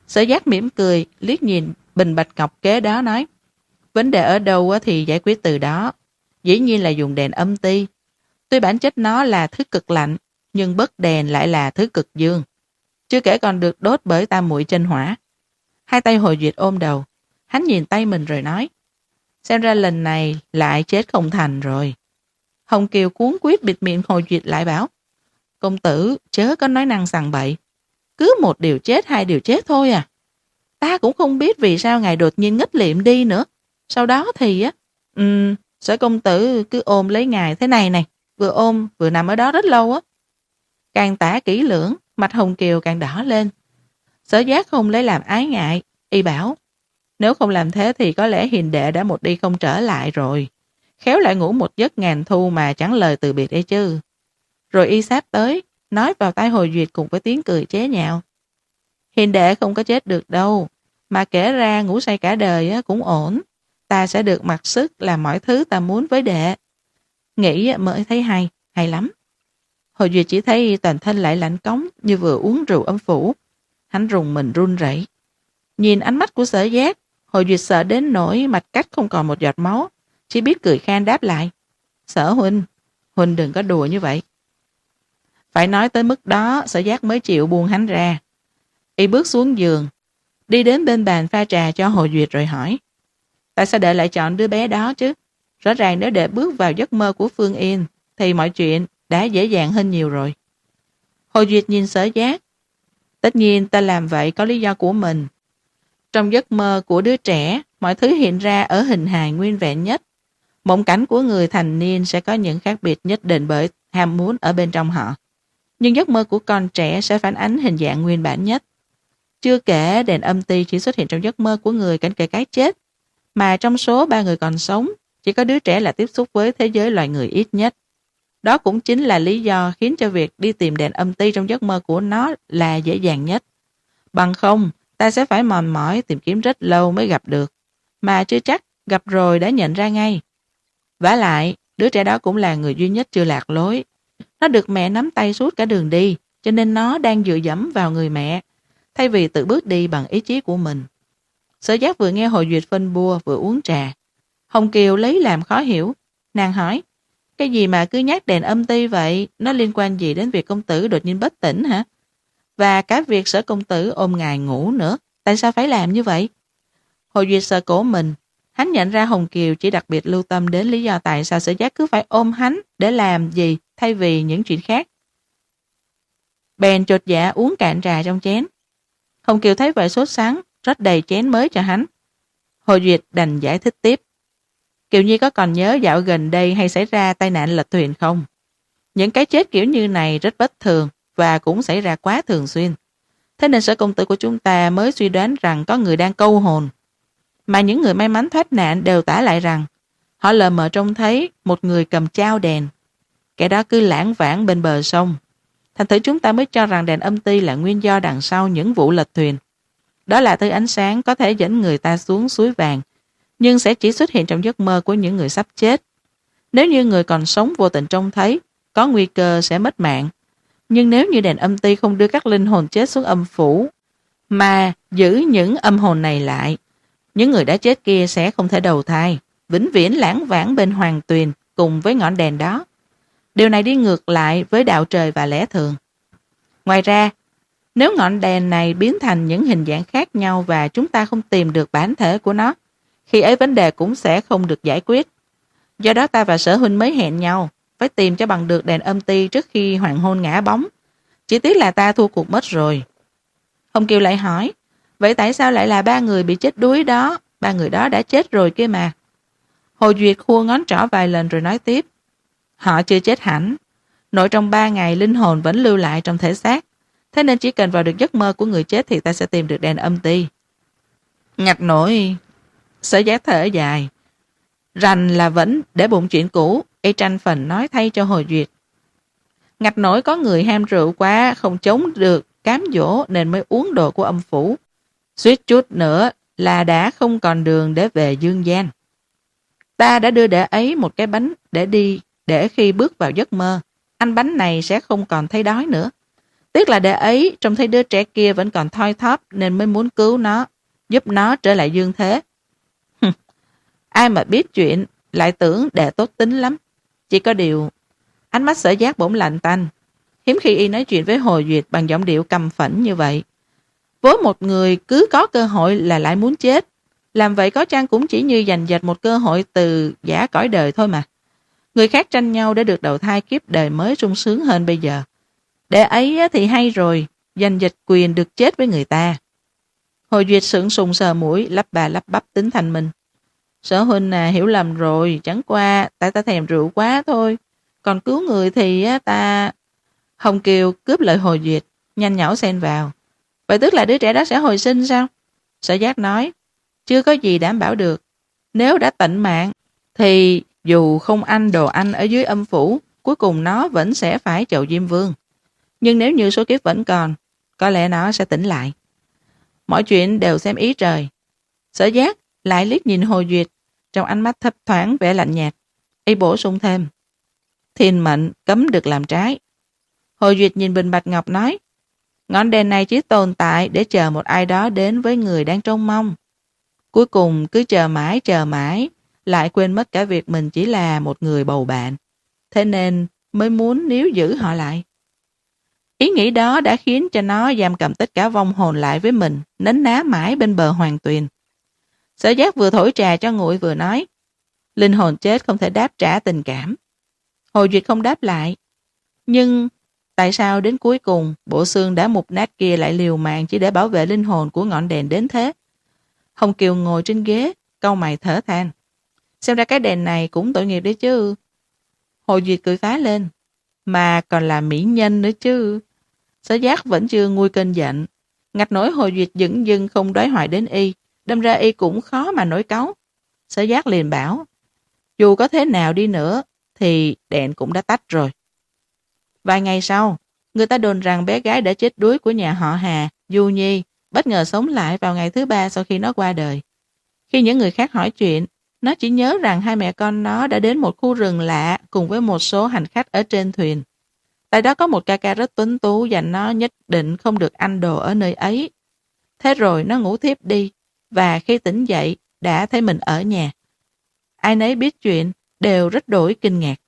Speaker 1: Sở Giác mỉm cười, liếc nhìn bình bạch ngọc kế đó nói, vấn đề ở đâu thì giải quyết từ đó. Dĩ nhiên là dùng đèn âm ti. Tuy bản chất nó là thứ cực lạnh, nhưng bất đèn lại là thứ cực dương. Chưa kể còn được đốt bởi tam muội chân hỏa. Hai tay Hồi Duyệt ôm đầu. Hắn nhìn tay mình rồi nói, xem ra lần này lại chết không thành rồi. Hồng Kiều cuốn quýt bịt miệng Hồi Duyệt lại bảo, công tử chớ có nói năng sằng bậy. Cứ một điều chết hai điều chết thôi à. Ta cũng không biết vì sao ngài đột nhiên ngất liệm đi nữa. Sau đó thì á, um, sở công tử cứ ôm lấy ngài thế này này, vừa ôm vừa nằm ở đó rất lâu á. Càng tả kỹ lưỡng, mặt Hồng Kiều càng đỏ lên. Sở Giác không lấy làm ái ngại, y bảo, nếu không làm thế thì có lẽ hiền đệ đã một đi không trở lại rồi. Khéo lại ngủ một giấc ngàn thu mà chẳng lời từ biệt ấy chứ. Rồi y sáp tới, nói vào tai Hồi Duyệt cùng với tiếng cười chế nhạo. Hiền đệ không có chết được đâu, mà kể ra ngủ say cả đời cũng ổn. Ta sẽ được mặc sức làm mọi thứ ta muốn với đệ. Nghĩ mới thấy hay, hay lắm. Hồi Duyệt chỉ thấy toàn thân lại lạnh cống như vừa uống rượu âm phủ. Hắn rùng mình run rẩy. Nhìn ánh mắt của Sở Giác, Hồi Duyệt sợ đến nỗi mạch cách không còn một giọt máu, chỉ biết cười khan đáp lại. Sở huynh, huynh đừng có đùa như vậy. Phải nói tới mức đó, Sở Giác mới chịu buông hắn ra. Y bước xuống giường, đi đến bên bàn pha trà cho Hồi Duyệt rồi hỏi, tại sao đệ lại chọn đứa bé đó chứ? Rõ ràng nếu đệ bước vào giấc mơ của Phương Yên, thì mọi chuyện đã dễ dàng hơn nhiều rồi. Hồi Duyệt nhìn Sở Giác. Tất nhiên ta làm vậy có lý do của mình. Trong giấc mơ của đứa trẻ, mọi thứ hiện ra ở hình hài nguyên vẹn nhất. Mộng cảnh của người thành niên sẽ có những khác biệt nhất định bởi ham muốn ở bên trong họ. Nhưng giấc mơ của con trẻ sẽ phản ánh hình dạng nguyên bản nhất. Chưa kể đèn âm ti chỉ xuất hiện trong giấc mơ của người cảnh kề cái chết, mà trong số ba người còn sống, chỉ có đứa trẻ là tiếp xúc với thế giới loài người ít nhất. Đó cũng chính là lý do khiến cho việc đi tìm đèn âm ti trong giấc mơ của nó là dễ dàng nhất. Bằng không, ta sẽ phải mòn mỏi tìm kiếm rất lâu mới gặp được, mà chưa chắc gặp rồi đã nhận ra ngay. Vả lại, đứa trẻ đó cũng là người duy nhất chưa lạc lối. Nó được mẹ nắm tay suốt cả đường đi, cho nên nó đang dựa dẫm vào người mẹ, thay vì tự bước đi bằng ý chí của mình. Sở Giác vừa nghe Hồi Duyệt phân bua vừa uống trà. Hồng Kiều lấy làm khó hiểu. Nàng hỏi, cái gì mà cứ nhắc đèn âm ti vậy? Nó liên quan gì đến việc công tử đột nhiên bất tỉnh hả? Và cả việc Sở công tử ôm ngài ngủ nữa. Tại sao phải làm như vậy? Hồi Duyệt sợ cổ mình. Hắn nhận ra Hồng Kiều chỉ đặc biệt lưu tâm đến lý do tại sao Sở Giác cứ phải ôm hắn để làm gì thay vì những chuyện khác. Bèn chột dạ uống cạn trà trong chén. Hồng Kiều thấy vậy sốt sắng, rót đầy chén mới cho hắn. Hồi Duyệt đành giải thích tiếp. Kiều Nhi có còn nhớ dạo gần đây hay xảy ra tai nạn lật thuyền không? Những cái chết kiểu như này rất bất thường và cũng xảy ra quá thường xuyên. Thế nên Sở công tử của chúng ta mới suy đoán rằng có người đang câu hồn. Mà những người may mắn thoát nạn đều tả lại rằng họ lờ mờ trông thấy một người cầm chao đèn. Kẻ đó cứ lãng vãng bên bờ sông. Thành thử chúng ta mới cho rằng đèn âm ti là nguyên do đằng sau những vụ lật thuyền. Đó là thứ ánh sáng có thể dẫn người ta xuống suối vàng, nhưng sẽ chỉ xuất hiện trong giấc mơ của những người sắp chết. Nếu như người còn sống vô tình trông thấy, có nguy cơ sẽ mất mạng. Nhưng nếu như đèn âm ti không đưa các linh hồn chết xuống âm phủ, mà giữ những âm hồn này lại, những người đã chết kia sẽ không thể đầu thai, vĩnh viễn lãng vãng bên hoàng tuyền cùng với ngọn đèn đó. Điều này đi ngược lại với đạo trời và lẽ thường. Ngoài ra, nếu ngọn đèn này biến thành những hình dạng khác nhau và chúng ta không tìm được bản thể của nó, khi ấy vấn đề cũng sẽ không được giải quyết. Do đó ta và Sở huynh mới hẹn nhau, phải tìm cho bằng được đèn âm ti trước khi hoàng hôn ngã bóng. Chỉ tiếc là ta thua cuộc mất rồi. Hồng Kiều lại hỏi, vậy tại sao lại là ba người bị chết đuối đó? Ba người đó đã chết rồi kia mà. Hồ Duyệt khua ngón trỏ vài lần rồi nói tiếp, họ chưa chết hẳn. Nội trong ba ngày linh hồn vẫn lưu lại trong thể xác. Thế nên chỉ cần vào được giấc mơ của người chết thì ta sẽ tìm được đèn âm ti. Ngạch nổi. Sở Giác thở dài. Rành là vẫn để bụng chuyện cũ. Y tranh phần nói thay cho Hồ Duyệt. Ngạch nổi có người ham rượu quá, không chống được cám dỗ nên mới uống đồ của âm phủ. Suýt chút nữa là đã không còn đường để về dương gian. Ta đã đưa đệ ấy một cái bánh để đi, để khi bước vào giấc mơ, anh bánh này sẽ không còn thấy đói nữa. Tiếc là đệ ấy trông thấy đứa trẻ kia vẫn còn thoi thóp nên mới muốn cứu nó, giúp nó trở lại dương thế. Ai mà biết chuyện lại tưởng đệ tốt tính lắm. Chỉ có điều, ánh mắt Sở Giác bỗng lạnh tanh. Hiếm khi y nói chuyện với Hồ Duyệt bằng giọng điệu căm phẫn như vậy. Với một người cứ có cơ hội là lại muốn chết, làm vậy có chăng cũng chỉ như giành giật một cơ hội từ giả cõi đời thôi mà. Người khác tranh nhau để được đầu thai kiếp đời mới sung sướng hơn bây giờ. Đệ ấy thì hay rồi, giành giật quyền được chết với người ta. Hồ Duyệt sững sùng sờ mũi, lắp bà lắp bắp tính thanh minh. Sở huynh à, hiểu lầm rồi, chẳng qua tại ta thèm rượu quá thôi. Còn cứu người thì ta... Hồng Kiều cướp lời Hồ Duyệt, nhanh nhảu xen vào. Vậy tức là đứa trẻ đó sẽ hồi sinh sao? Sở Giác nói, chưa có gì đảm bảo được. Nếu đã tận mạng, thì dù không ăn đồ ăn ở dưới âm phủ, cuối cùng nó vẫn sẽ phải chầu Diêm Vương. Nhưng nếu như số kiếp vẫn còn, có lẽ nó sẽ tỉnh lại. Mọi chuyện đều xem ý trời. Sở Giác lại liếc nhìn Hồ Duyệt, trong ánh mắt thấp thoáng vẻ lạnh nhạt. Y bổ sung thêm, thiên mệnh cấm được làm trái. Hồ Duyệt nhìn bình bạch ngọc nói, ngọn đèn này chỉ tồn tại để chờ một ai đó đến với người đang trông mong. Cuối cùng cứ chờ mãi chờ mãi, lại quên mất cả việc mình chỉ là một người bầu bạn. Thế nên mới muốn níu giữ họ lại. Ý nghĩ đó đã khiến cho nó giam cầm tất cả vong hồn lại với mình, nấn ná mãi bên bờ hoàng tuyền. Sở Giác vừa thổi trà cho nguội vừa nói, linh hồn chết không thể đáp trả tình cảm. Hồ Duyệt không đáp lại. Nhưng tại sao đến cuối cùng bộ xương đã mục nát kia lại liều mạng chỉ để bảo vệ linh hồn của ngọn đèn đến thế? Hồng Kiều ngồi trên ghế, cau mày thở than. Xem ra cái đèn này cũng tội nghiệp đấy chứ. Hồ Duyệt cười phá lên. Mà còn là mỹ nhân nữa chứ. Sở Giác vẫn chưa nguôi cơn giận. Ngạch nổi Hồ Duyệt dửng dưng không đối hoại đến y, đâm ra y cũng khó mà nổi cáu. Sở Giác liền bảo, dù có thế nào đi nữa thì đèn cũng đã tắt rồi. Vài ngày sau, người ta đồn rằng bé gái đã chết đuối của nhà họ Hà, Du Nhi, bất ngờ sống lại vào ngày thứ ba sau khi nó qua đời. Khi những người khác hỏi chuyện, nó chỉ nhớ rằng hai mẹ con nó đã đến một khu rừng lạ cùng với một số hành khách ở trên thuyền. Tại đó có một ca ca rất tuấn tú và nó nhất định không được ăn đồ ở nơi ấy. Thế rồi nó ngủ thiếp đi, và khi tỉnh dậy đã thấy mình ở nhà. Ai nấy biết chuyện đều rất đổi kinh ngạc.